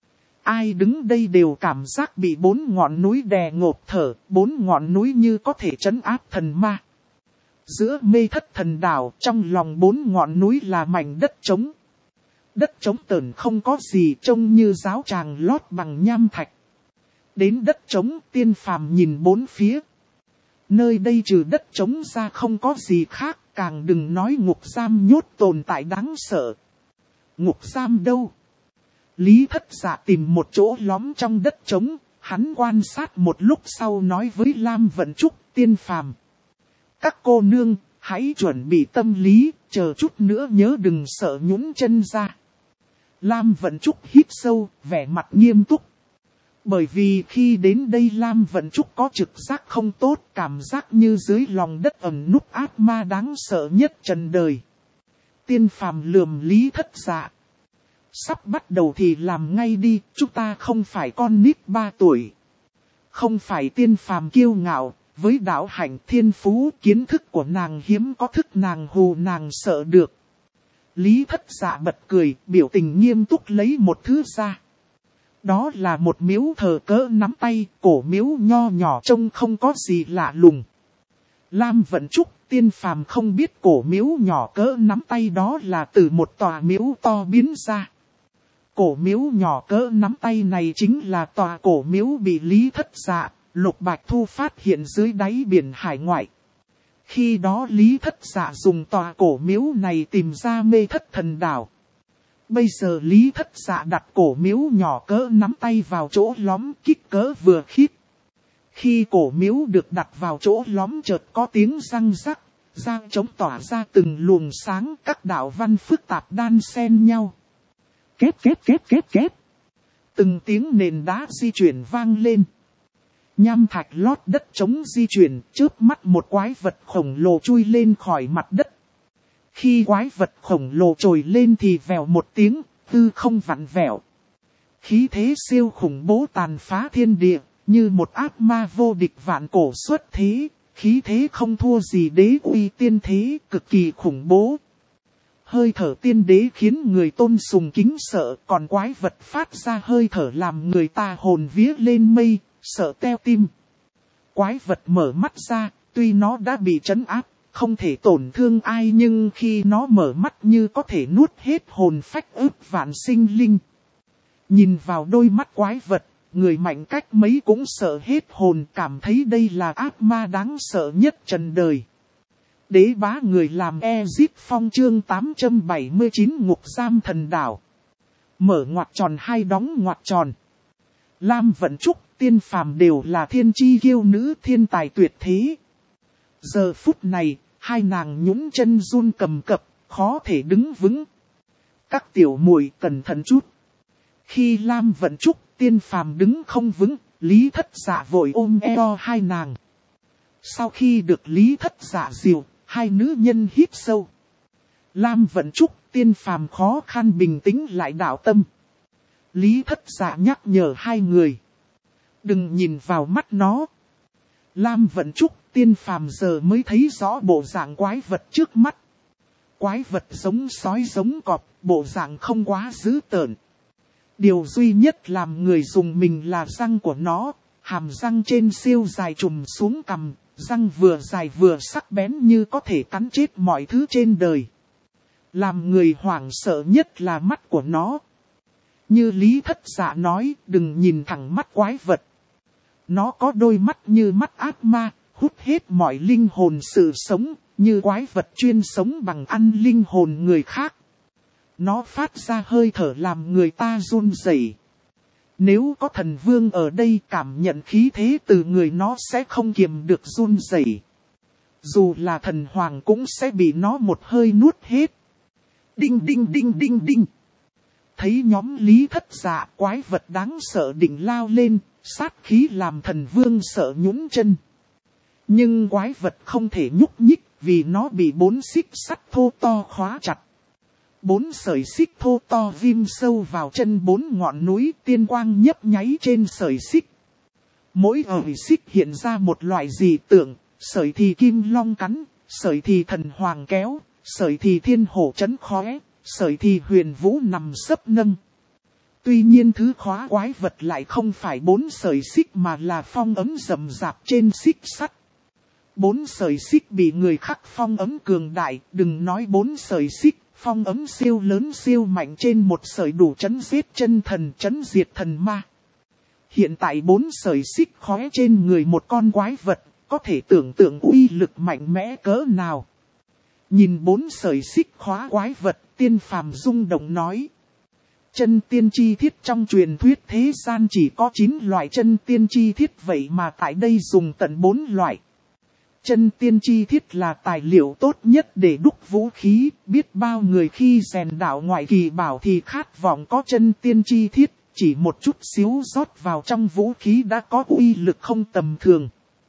Ai đứng đây đều cảm giác bị 4 ngọn núi đè ngộp thở, 4 ngọn núi như có thể trấn áp thần ma. Giữa Mê Thất Thần Đảo, trong lòng 4 ngọn núi là mảnh đất trống. Đất trống tởn không có gì, trông như giáo tràng lót bằng nham thạch. Đến đất trống, Tiên phàm nhìn bốn phía. Nơi đây trừ đất trống ra không có gì khác, càng đừng nói ngục giam nhốt tồn tại đáng sợ. Ngục giam đâu? Lý Thất Dạ tìm một chỗ lõm trong đất trống, hắn quan sát một lúc sau nói với Lam Vận Trúc, Tiên phàm. Các cô nương, hãy chuẩn bị tâm lý, chờ chút nữa nhớ đừng sợ nhũn chân ra. Lam Vận Trúc hít sâu, vẻ mặt nghiêm túc. Bởi vì khi đến đây Lam Vận Trúc có trực giác không tốt, cảm giác như dưới lòng đất ẩn núp ác ma đáng sợ nhất trần đời. Tiên phàm lườm Lý Thất Dạ. Sắp bắt đầu thì làm ngay đi, chúng ta không phải con nít 3 tuổi. Không phải Tiên phàm kiêu ngạo, với đạo hạnh thiên phú kiến thức của nàng hiếm có thức nàng hù nàng sợ được. Lý Thất Dạ bật cười, biểu tình nghiêm túc lấy một thứ ra. Đó là một miếu thờ cỡ nắm tay, cổ miếu nho nhỏ trông không có gì lạ lùng. Lam Vận Trúc, Tiên phàm không biết cổ miếu nhỏ cỡ nắm tay đó là từ một tòa miếu to biến ra. Cổ miếu nhỏ cỡ nắm tay này chính là tòa cổ miếu bị Lý Thất Dạ, Lục Bạch Thu phát hiện dưới đáy biển hải ngoại. Khi đó Lý Thất Dạ dùng tòa cổ miếu này tìm ra Mê Thất Thần Đảo. Bây giờ Lý Thất Dạ đặt cổ miếu nhỏ cỡ nắm tay vào chỗ lõm kích cỡ vừa khít. Khi cổ miếu được đặt vào chỗ lõm chợt có tiếng răng rắc, giang trống tỏa ra từng luồng sáng, các đạo văn phức tạp đan xen nhau. Két. Từng tiếng nền đá di chuyển vang lên. Nham thạch lót đất trống di chuyển, chớp mắt một quái vật khổng lồ chui lên khỏi mặt đất. Khi quái vật khổng lồ trồi lên thì vèo một tiếng, hư không vặn vẹo. Khí thế siêu khủng bố tàn phá thiên địa, như một ác ma vô địch vạn cổ xuất thế, khí thế không thua gì đế uy tiên thế, cực kỳ khủng bố. Hơi thở tiên đế khiến người tôn sùng kính sợ, còn quái vật phát ra hơi thở làm người ta hồn vía lên mây, sợ teo tim. Quái vật mở mắt ra, tuy nó đã bị trấn áp, không thể tổn thương ai nhưng khi nó mở mắt như có thể nuốt hết hồn phách ức vạn sinh linh. Nhìn vào đôi mắt quái vật, người mạnh cách mấy cũng sợ hết hồn, cảm thấy đây là ác ma đáng sợ nhất trần đời. Đế bá người làm Ezip Phong chương 879 ngục giam thần đảo. Mở ngoặc tròn hai đóng ngoặc tròn. Lam Vận Trúc, Tiên Phàm đều là thiên chi kiêu nữ thiên tài tuyệt thế. Giờ phút này, hai nàng nhũn chân run cầm cập, khó thể đứng vững. Các tiểu muội cẩn thận chút. Khi Lam Vận Trúc, Tiên Phàm đứng không vững, Lý Thất Dạ vội ôm eo hai nàng. Sau khi được Lý Thất Dạ dìu, hai nữ nhân hít sâu. Lam Vận Trúc, Tiên Phàm khó khăn bình tĩnh lại đạo tâm. Lý Thất Dạ nhắc nhở hai người. Đừng nhìn vào mắt nó. Lam Vận Trúc, Tiên Phàm giờ mới thấy rõ bộ dạng quái vật trước mắt. Quái vật giống sói giống cọp, bộ dạng không quá dữ tợn. Điều duy nhất làm người dùng mình là răng của nó, hàm răng trên siêu dài trùm xuống cằm, răng vừa dài vừa sắc bén như có thể cắn chết mọi thứ trên đời. Làm người hoảng sợ nhất là mắt của nó. Như Lý Thất Dạ nói, đừng nhìn thẳng mắt quái vật. Nó có đôi mắt như mắt ác ma, hút hết mọi linh hồn sự sống, như quái vật chuyên sống bằng ăn linh hồn người khác. Nó phát ra hơi thở làm người ta run rẩy. Nếu có thần vương ở đây cảm nhận khí thế từ người nó sẽ không kiềm được run rẩy. Dù là thần hoàng cũng sẽ bị nó một hơi nuốt hết. Đinh đinh đinh đinh đinh. Thấy nhóm Lý Thất Dạ, quái vật đáng sợ định lao lên, sát khí làm thần vương sợ nhũn chân. Nhưng quái vật không thể nhúc nhích vì nó bị 4 xích sắt thô to khóa chặt. 4 sợi xích thô to ghim sâu vào chân 4 ngọn núi, tiên quang nhấp nháy trên sợi xích. Mỗi xích hiện ra một loại dị tượng, sợi thì kim long cắn, sợi thì thần hoàng kéo, sợi thì thiên hổ trấn khóe, sợi thì huyền vũ nằm sấp nâng. Tuy nhiên thứ khóa quái vật lại không phải 4 sợi xích mà là phong ấm rậm rạp trên xích sắt. 4 sợi xích bị người khắc phong ấm cường đại, đừng nói 4 sợi xích, phong ấm siêu lớn siêu mạnh trên một sợi đủ chấn giết chân thần, chấn diệt thần ma. Hiện tại 4 sợi xích khóe trên người một con quái vật, có thể tưởng tượng uy lực mạnh mẽ cỡ nào. Nhìn 4 sợi xích khóa quái vật, Tiên Phàm rung động nói. Chân tiên chi thiết trong truyền thuyết thế gian chỉ có 9 loại chân tiên chi thiết, vậy mà tại đây dùng tận 4 loại. Chân tiên chi thiết là tài liệu tốt nhất để đúc vũ khí, biết bao người khi rèn đạo ngoại kỳ bảo thì khát vọng có chân tiên chi thiết, chỉ một chút xíu rót vào trong vũ khí đã có uy lực không tầm thường.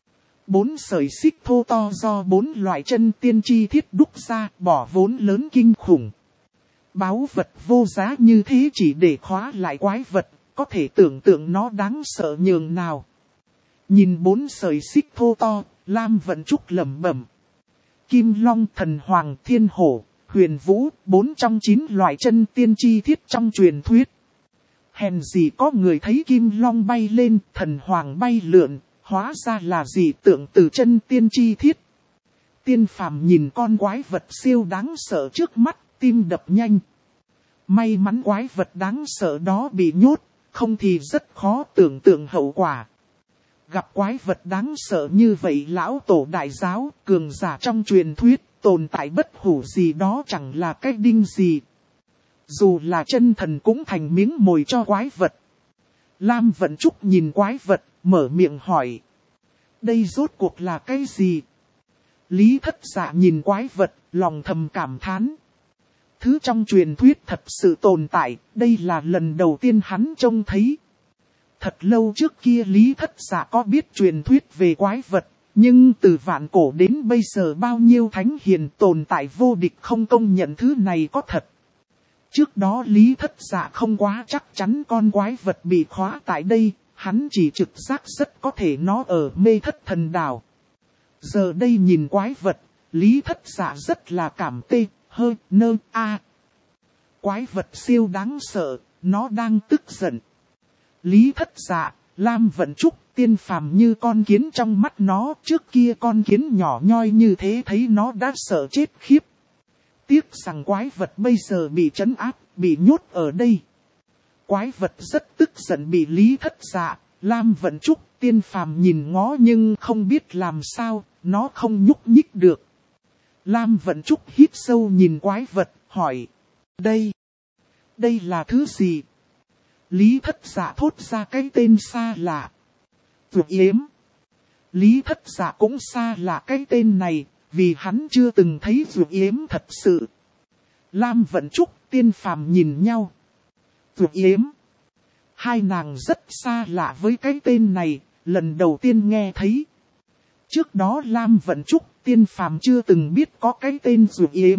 4 sợi xích thô to do 4 loại chân tiên chi thiết đúc ra, bỏ vốn lớn kinh khủng. Báu vật vô giá như thế chỉ để khóa lại quái vật, có thể tưởng tượng nó đáng sợ nhường nào. Nhìn 4 sợi xích thô to, Lam Vận Trúc lẩm bẩm. Kim Long, Thần Hoàng, Thiên Hổ, Huyền Vũ, 4 trong 9 loại chân tiên chi thiết trong truyền thuyết. Hèn gì có người thấy Kim Long bay lên, Thần Hoàng bay lượn, hóa ra là dị tượng từ chân tiên chi thiết. Tiên Phàm nhìn con quái vật siêu đáng sợ trước mắt, tim đập nhanh. May mắn quái vật đáng sợ đó bị nhốt, không thì rất khó tưởng tượng hậu quả. Gặp quái vật đáng sợ như vậy lão tổ đại giáo, cường giả trong truyền thuyết, tồn tại bất hủ gì đó chẳng là cái đinh gì. Dù là chân thần cũng thành miếng mồi cho quái vật. Lam Vận Trúc nhìn quái vật, mở miệng hỏi. Đây rốt cuộc là cái gì? Lý Thất Dạ nhìn quái vật, lòng thầm cảm thán. Thứ trong truyền thuyết thật sự tồn tại, đây là lần đầu tiên hắn trông thấy. Thật lâu trước kia Lý Thất Dạ có biết truyền thuyết về quái vật, nhưng từ vạn cổ đến bây giờ bao nhiêu thánh hiền tồn tại vô địch không công nhận thứ này có thật. Trước đó Lý Thất Dạ không quá chắc chắn con quái vật bị khóa tại đây, hắn chỉ trực giác rất có thể nó ở Mê Thất Thần Đảo. Giờ đây nhìn quái vật, Lý Thất Dạ rất là cảm tê, hơi, nơ, a. Quái vật siêu đáng sợ, nó đang tức giận. Lý Thất Dạ, Lam Vận Trúc, Tiên Phàm như con kiến trong mắt nó, trước kia con kiến nhỏ nhoi như thế thấy nó đã sợ chết khiếp. Tiếc rằng quái vật bây giờ bị trấn áp, bị nhốt ở đây. Quái vật rất tức giận bị Lý Thất Dạ, Lam Vận Trúc, Tiên Phàm nhìn ngó nhưng không biết làm sao, nó không nhúc nhích được. Lam Vận Trúc hít sâu nhìn quái vật, hỏi. Đây là thứ gì? Lý Thất Dạ thốt ra cái tên xa lạ. Vượt Yếm. Lý Thất Dạ cũng xa lạ cái tên này, vì hắn chưa từng thấy Vượt Yếm thật sự. Lam Vận Trúc, Tiên Phàm nhìn nhau. Vượt Yếm. Hai nàng rất xa lạ với cái tên này, lần đầu tiên nghe thấy. Trước đó Lam Vận Trúc, Tiên Phàm chưa từng biết có cái tên Vượt Yếm.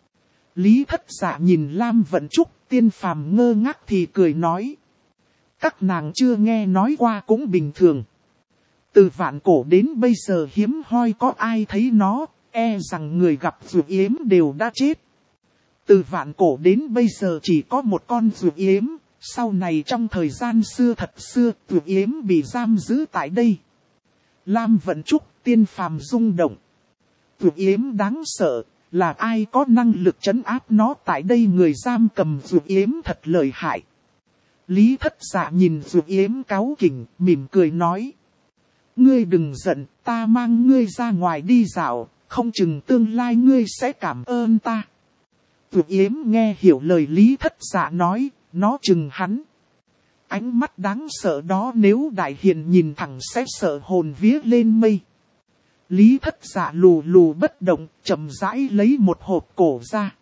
Lý Thất Dạ nhìn Lam Vận Trúc, Tiên Phàm ngơ ngác thì cười nói. Các nàng chưa nghe nói qua cũng bình thường. Từ vạn cổ đến bây giờ hiếm hoi có ai thấy nó, e rằng người gặp Vượt Yếm đều đã chết. Từ vạn cổ đến bây giờ chỉ có một con Vượt Yếm, sau này trong thời gian xưa thật xưa, Vượt Yếm bị giam giữ tại đây. Lam Vận Trúc, Tiên Phàm rung động. Vượt Yếm đáng sợ, là ai có năng lực trấn áp nó tại đây, người giam cầm Vượt Yếm thật lợi hại. Lý Thất Dạ nhìn Vượt Yếm cáu kỉnh, mỉm cười nói. Ngươi đừng giận, ta mang ngươi ra ngoài đi dạo, không chừng tương lai ngươi sẽ cảm ơn ta. Vượt Yếm nghe hiểu lời Lý Thất Dạ nói, nó chừng hắn. Ánh mắt đáng sợ đó nếu đại hiền nhìn thẳng sẽ sợ hồn vía lên mây. Lý Thất Dạ lù lù bất động, chậm rãi lấy một hộp cổ ra.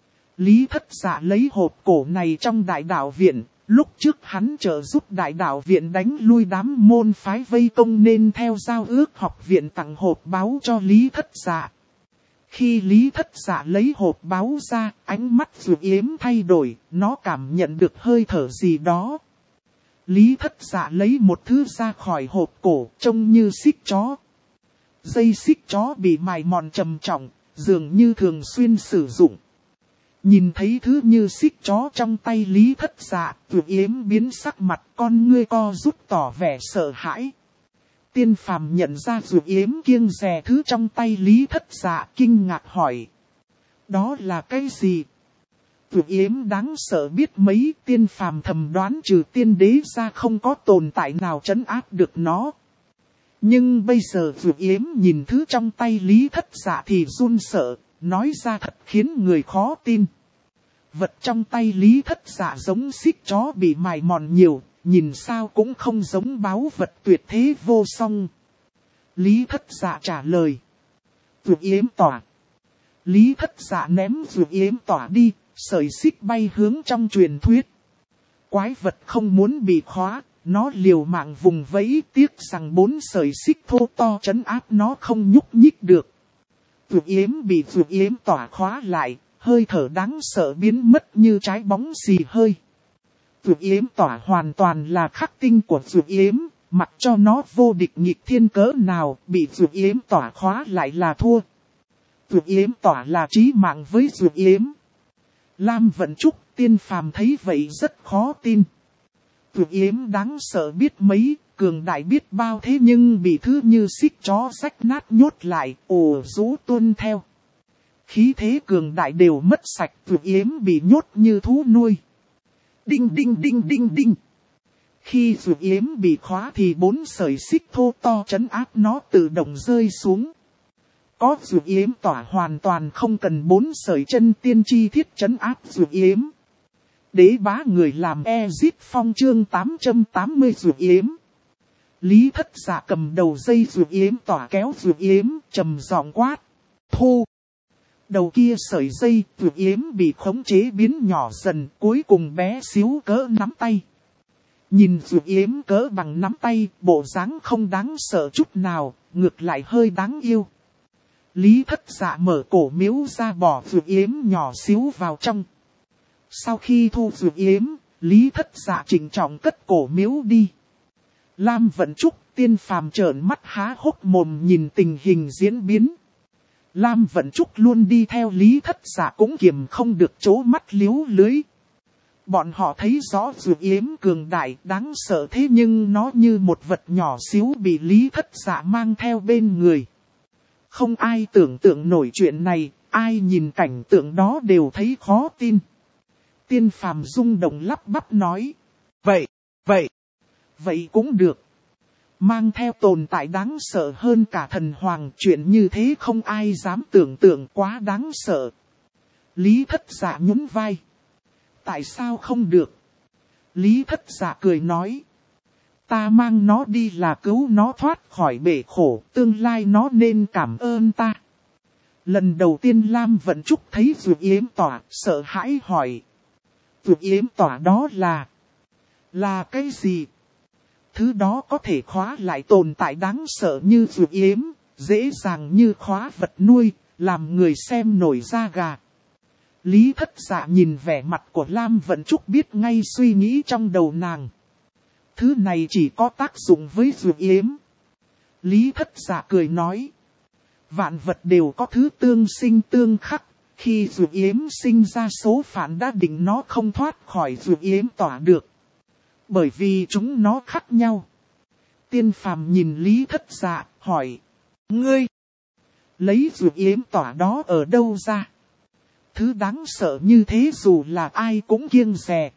Lý Thất Dạ lấy hộp cổ này trong đại đạo viện, lúc trước hắn trợ giúp đại đạo viện đánh lui đám môn phái vây công nên theo giao ước học viện tặng hộp báu cho Lý Thất Dạ. Khi Lý Thất Dạ lấy hộp báu ra, ánh mắt Vượt Yếm thay đổi, nó cảm nhận được hơi thở gì đó. Lý Thất Dạ lấy một thứ ra khỏi hộp cổ, trông như xích chó. Dây xích chó bị mài mòn trầm trọng, dường như thường xuyên sử dụng. Nhìn thấy thứ như xích chó trong tay Lý Thất Dạ, Vượt Yếm biến sắc mặt, con ngươi co rút tỏ vẻ sợ hãi. Tiên Phàm nhận ra Vượt Yếm kiêng dè thứ trong tay Lý Thất Dạ, kinh ngạc hỏi. Đó là cái gì? Vượt Yếm đáng sợ biết mấy, Tiên Phàm thầm đoán trừ tiên đế ra không có tồn tại nào trấn áp được nó. Nhưng bây giờ Vượt Yếm nhìn thứ trong tay Lý Thất Dạ thì run sợ, nói ra thật khiến người khó tin. Vật trong tay Lý Thất Dạ giống xích chó bị mài mòn nhiều, nhìn sao cũng không giống báu vật tuyệt thế vô song. Lý Thất Dạ trả lời. Vượt Yếm tỏa. Lý Thất Dạ ném Vượt Yếm tỏa đi, sợi xích bay hướng trong truyền thuyết. Quái vật không muốn bị khóa, nó liều mạng vùng vẫy, tiếc rằng 4 sợi xích thô to trấn áp nó không nhúc nhích được. Vượt Yếm bị Vượt Yếm tỏa khóa lại, hơi thở đáng sợ biến mất như trái bóng xì hơi. Vượt Yếm tỏa hoàn toàn là khắc tinh của Vượt Yếm, mặc cho nó vô địch nghịch thiên cỡ nào, bị Vượt Yếm tỏa khóa lại là thua. Vượt Yếm tỏa là chí mạng với Vượt Yếm. Lam Vận Trúc, Tiên Phàm thấy vậy rất khó tin. Vượt Yếm đáng sợ biết mấy, cường đại biết bao thế nhưng bị thứ như xích chó rách nát nhốt lại, ồ rú tuôn theo. Khí thế cường đại đều mất sạch, Vượt Yếm bị nhốt như thú nuôi. Đinh đinh đinh đinh đinh. Khi Vượt Yếm bị khóa thì 4 sợi xích thô to trấn áp nó tự động rơi xuống. Có Vượt Yếm tỏa hoàn toàn không cần 4 sợi chân tiên chi thiết trấn áp Vượt Yếm. Đế bá người làm Ezit Phong chương 880 Vượt Yếm. Lý Thất Dạ cầm đầu dây Vượt Yếm tỏa kéo Vượt Yếm, trầm giọng quát. Thu. Đầu kia sợi dây Vượt Yếm bị khống chế biến nhỏ dần, cuối cùng bé xíu cỡ nắm tay. Nhìn Vượt Yếm cỡ bằng nắm tay, bộ dáng không đáng sợ chút nào, ngược lại hơi đáng yêu. Lý Thất Dạ mở cổ miếu ra bỏ Vượt Yếm nhỏ xíu vào trong. Sau khi thu Vượt Yếm, Lý Thất Dạ trịnh trọng cất cổ miếu đi. Lam Vận Trúc, Tiên Phàm trợn mắt há hốc mồm nhìn tình hình diễn biến. Lam Vận Trúc luôn đi theo Lý Thất Dạ cũng kiềm không được trố mắt liếu lưới. Bọn họ thấy rõ Vượt Yếm cường đại đáng sợ thế nhưng nó như một vật nhỏ xíu bị Lý Thất Dạ mang theo bên người. Không ai tưởng tượng nổi chuyện này, ai nhìn cảnh tượng đó đều thấy khó tin. Tiên Phàm rung động lắp bắp nói. Vậy cũng được. Mang theo tồn tại đáng sợ hơn cả thần hoàng, chuyện như thế không ai dám tưởng tượng, quá đáng sợ. Lý Thất Dạ nhún vai. Tại sao không được? Lý Thất Dạ cười nói. Ta mang nó đi là cứu nó thoát khỏi bể khổ, tương lai nó nên cảm ơn ta. Lần đầu tiên Lam Vận Trúc thấy Dược Yếm Tỏa, sợ hãi hỏi. Dược Yếm Tỏa đó là cái gì? Thứ đó có thể khóa lại tồn tại đáng sợ như Dược Yếm, dễ dàng như khóa vật nuôi, làm người xem nổi da gà. Lý Thất Dạ nhìn vẻ mặt của Lam Vận Trúc biết ngay suy nghĩ trong đầu nàng. Thứ này chỉ có tác dụng với Dược Yếm. Lý Thất Dạ cười nói. Vạn vật đều có thứ tương sinh tương khắc. Khi Dược Yếm sinh ra số phản đã định nó không thoát khỏi Dược Yếm Tỏa được. Bởi vì chúng nó khác nhau. Tiên phàm nhìn Lý Thất Dạ hỏi. Ngươi lấy Dược Yếm Tỏa đó ở đâu ra? Thứ đáng sợ như thế dù là ai cũng kiêng dè.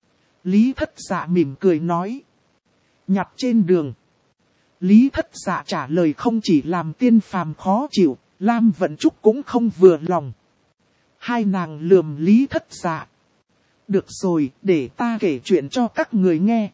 Lý Thất Dạ mỉm cười nói. Nhặt trên đường. Lý Thất Dạ trả lời không chỉ làm tiên phàm khó chịu, Lam Vận Trúc cũng không vừa lòng. Hai nàng lườm Lý Thất Dạ. Được rồi, để ta kể chuyện cho các người nghe.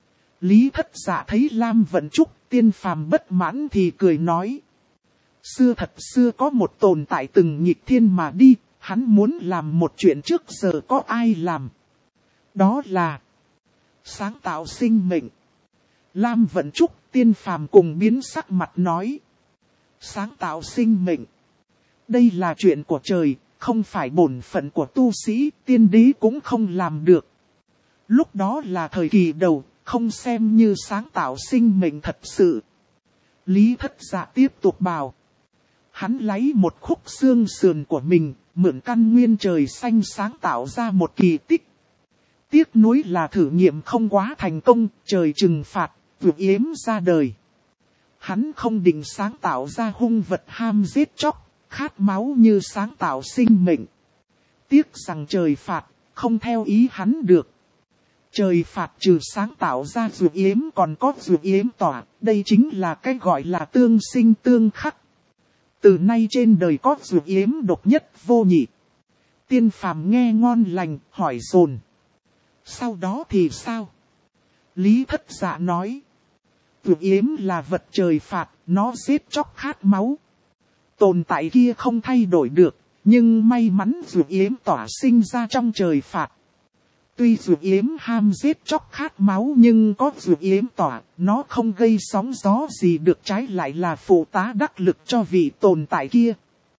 Lý Thất Dạ thấy Lam Vận Trúc, tiên phàm bất mãn thì cười nói. Xưa thật xưa có một tồn tại từng nghịch thiên mà đi, hắn muốn làm một chuyện trước giờ có ai làm. Đó là sáng tạo sinh mệnh. Lam Vận Trúc, tiên phàm cùng biến sắc mặt nói. Sáng tạo sinh mệnh. Đây là chuyện của trời, không phải bổn phận của tu sĩ, tiên đế cũng không làm được. Lúc đó là thời kỳ đầu, không xem như sáng tạo sinh mệnh thật sự. Lý Thất Dạ tiếp tục bảo. Hắn lấy một khúc xương sườn của mình, mượn căn nguyên trời xanh sáng tạo ra một kỳ tích. Tiếc nuối là thử nghiệm không quá thành công, trời trừng phạt, Dược Yếm ra đời. Hắn không định sáng tạo ra hung vật ham giết chóc, khát máu như sáng tạo sinh mệnh. Tiếc rằng trời phạt, không theo ý hắn được. Trời phạt trừ sáng tạo ra Dược Yếm còn có Dược Yếm Tỏa, đây chính là cái gọi là tương sinh tương khắc. Từ nay trên đời có Dược Yếm độc nhất vô nhị. Tiên phàm nghe ngon lành, hỏi dồn. Sau đó thì sao? Lý Thất Dạ nói. Dược Yếm là vật trời phạt, nó giết chóc khát máu. Tồn tại kia không thay đổi được, nhưng may mắn Dược Yếm Tỏa sinh ra trong trời phạt. Tuy Dược Yếm ham giết chóc khát máu nhưng có Dược Yếm Tỏa, nó không gây sóng gió gì được, trái lại là phụ tá đắc lực cho vị tồn tại kia.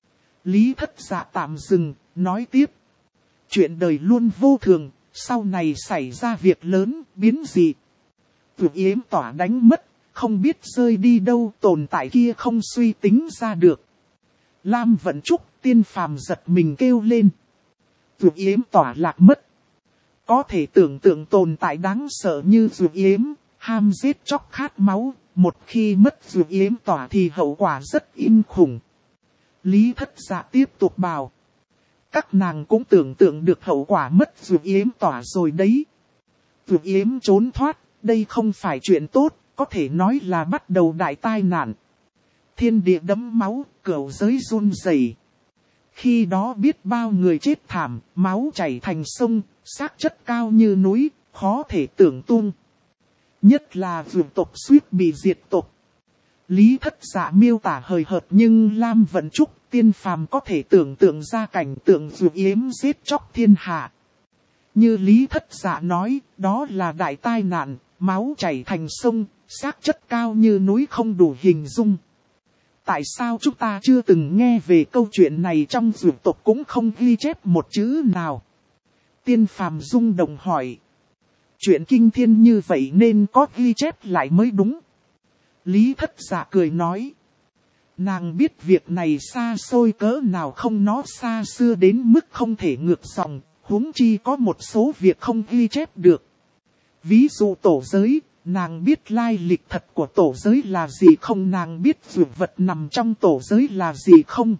Lý Thất Dạ tạm dừng, nói tiếp. Chuyện đời luôn vô thường, sau này xảy ra việc lớn, biến dị. Dược Yếm Tỏa đánh mất, không biết rơi đi đâu, tồn tại kia không suy tính ra được. Lam Vận Trúc, tiên phàm giật mình kêu lên. Dược Yếm Tỏa lạc mất. Có thể tưởng tượng tồn tại đáng sợ như Dược Yếm, ham giết chóc khát máu, một khi mất Dược Yếm Tỏa thì hậu quả rất kinh khủng. Lý Thất Dạ tiếp tục bảo. Các nàng cũng tưởng tượng được hậu quả mất Dược Yếm Tỏa rồi đấy. Dược Yếm trốn thoát, đây không phải chuyện tốt, có thể nói là bắt đầu đại tai nạn. Thiên địa đẫm máu, cửu giới run rẩy. Khi đó biết bao người chết thảm, máu chảy thành sông, xác chất cao như núi, khó thể tưởng tung. Nhất là vượt tộc suýt bị diệt tộc. Lý Thất Dạ miêu tả hời hợt nhưng Lam Vận Trúc, tiên phàm có thể tưởng tượng ra cảnh tượng Dược Yếm giết chóc thiên hạ. Như Lý Thất Dạ nói, đó là đại tai nạn, máu chảy thành sông, xác chất cao như núi không đủ hình dung. Tại sao chúng ta chưa từng nghe về câu chuyện này trong dược tộc cũng không ghi chép một chữ nào? Tiên phàm rung động hỏi. Chuyện kinh thiên như vậy nên có ghi chép lại mới đúng. Lý Thất Dạ cười nói. Nàng biết việc này xa xôi cỡ nào, không, nó xa xưa đến mức không thể ngược dòng, huống chi có một số việc không ghi chép được. Ví dụ tổ giới. Nàng biết lai lịch thật của tổ giới là gì không? Nàng biết dược vật nằm trong tổ giới là gì không?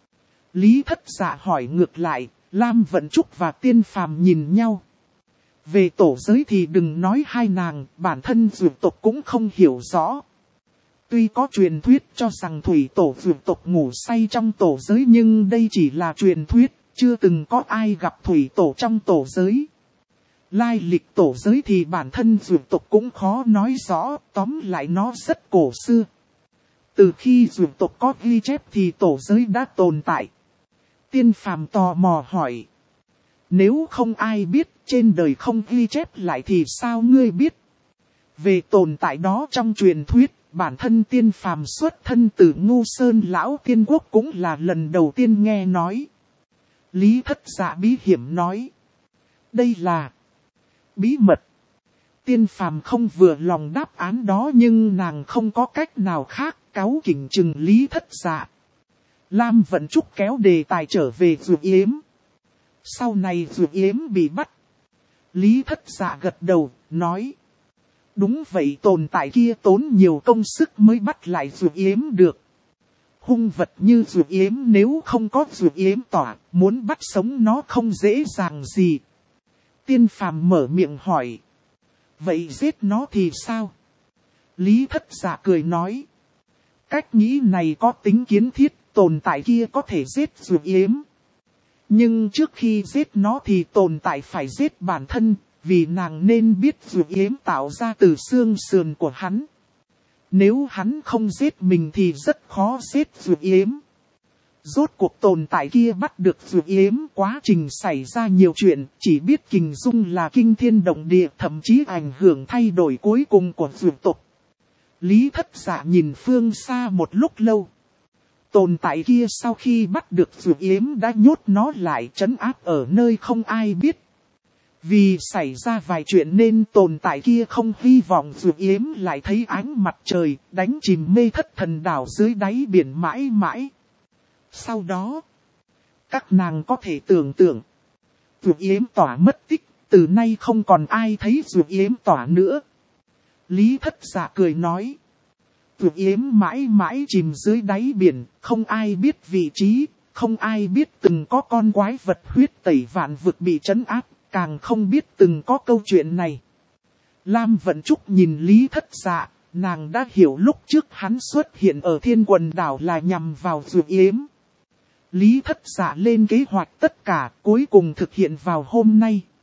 Lý Thất Dạ hỏi ngược lại, Lam Vận Trúc và tiên phàm nhìn nhau. Về tổ giới thì đừng nói hai nàng, bản thân dược tộc cũng không hiểu rõ. Tuy có truyền thuyết cho rằng thủy tổ dược tộc ngủ say trong tổ giới nhưng đây chỉ là truyền thuyết, chưa từng có ai gặp thủy tổ trong tổ giới. Lai lịch tổ giới thì bản thân dược tộc cũng khó nói rõ, tóm lại nó rất cổ xưa. Từ khi dược tộc có ghi chép thì tổ giới đã tồn tại. Tiên phàm tò mò hỏi. Nếu không ai biết, trên đời không ghi chép lại thì sao ngươi biết? Về tồn tại đó trong truyền thuyết, bản thân tiên phàm xuất thân từ Ngưu Sơn Lão Tiên Quốc cũng là lần đầu tiên nghe nói. Lý Thất Dạ bí hiểm nói. Đây là bí mật. Tiên phàm không vừa lòng đáp án đó nhưng nàng không có cách nào khác, cáu kỉnh chừng Lý Thất Dạ. Lam Vận Trúc kéo đề tài trở về Dược Yếm. Sau này Dược Yếm bị bắt. Lý Thất Dạ gật đầu, nói. Đúng vậy, tồn tại kia tốn nhiều công sức mới bắt lại Dược Yếm được. Hung vật như Dược Yếm nếu không có Dược Yếm tỏa, muốn bắt sống nó không dễ dàng gì. Tiên phàm mở miệng hỏi. Vậy giết nó thì sao? Lý Thất Dạ cười nói. Cách nghĩ này có tính kiến thiết, tồn tại kia có thể giết Dược Yếm. Nhưng trước khi giết nó thì tồn tại phải giết bản thân, vì nàng nên biết Dược Yếm tạo ra từ xương sườn của hắn. Nếu hắn không giết mình thì rất khó giết Dược Yếm. Rốt cuộc tồn tại kia bắt được Dược Yếm, quá trình xảy ra nhiều chuyện, chỉ biết Kình Dung là kinh thiên động địa, thậm chí ảnh hưởng thay đổi cuối cùng của dược tộc. Lý Thất Dạ nhìn phương xa một lúc lâu. Tồn tại kia sau khi bắt được Dược Yếm đã nhốt nó lại trấn áp ở nơi không ai biết. Vì xảy ra vài chuyện nên tồn tại kia không hy vọng Dược Yếm lại thấy ánh mặt trời, đánh chìm mê thất thần đảo dưới đáy biển mãi mãi. Sau đó, các nàng có thể tưởng tượng, Dược Yếm tỏa mất tích, từ nay không còn ai thấy Dược Yếm tỏa nữa. Lý Thất Dạ cười nói, Dược Yếm mãi mãi chìm dưới đáy biển, không ai biết vị trí, không ai biết từng có con quái vật huyết tẩy vạn vực bị trấn áp, càng không biết từng có câu chuyện này. Lam Vận Trúc nhìn Lý Thất Dạ, nàng đã hiểu lúc trước hắn xuất hiện ở Thiên Quần Đảo là nhằm vào Dược Yếm. Lý Thất Dạ lên kế hoạch tất cả, cuối cùng thực hiện vào hôm nay.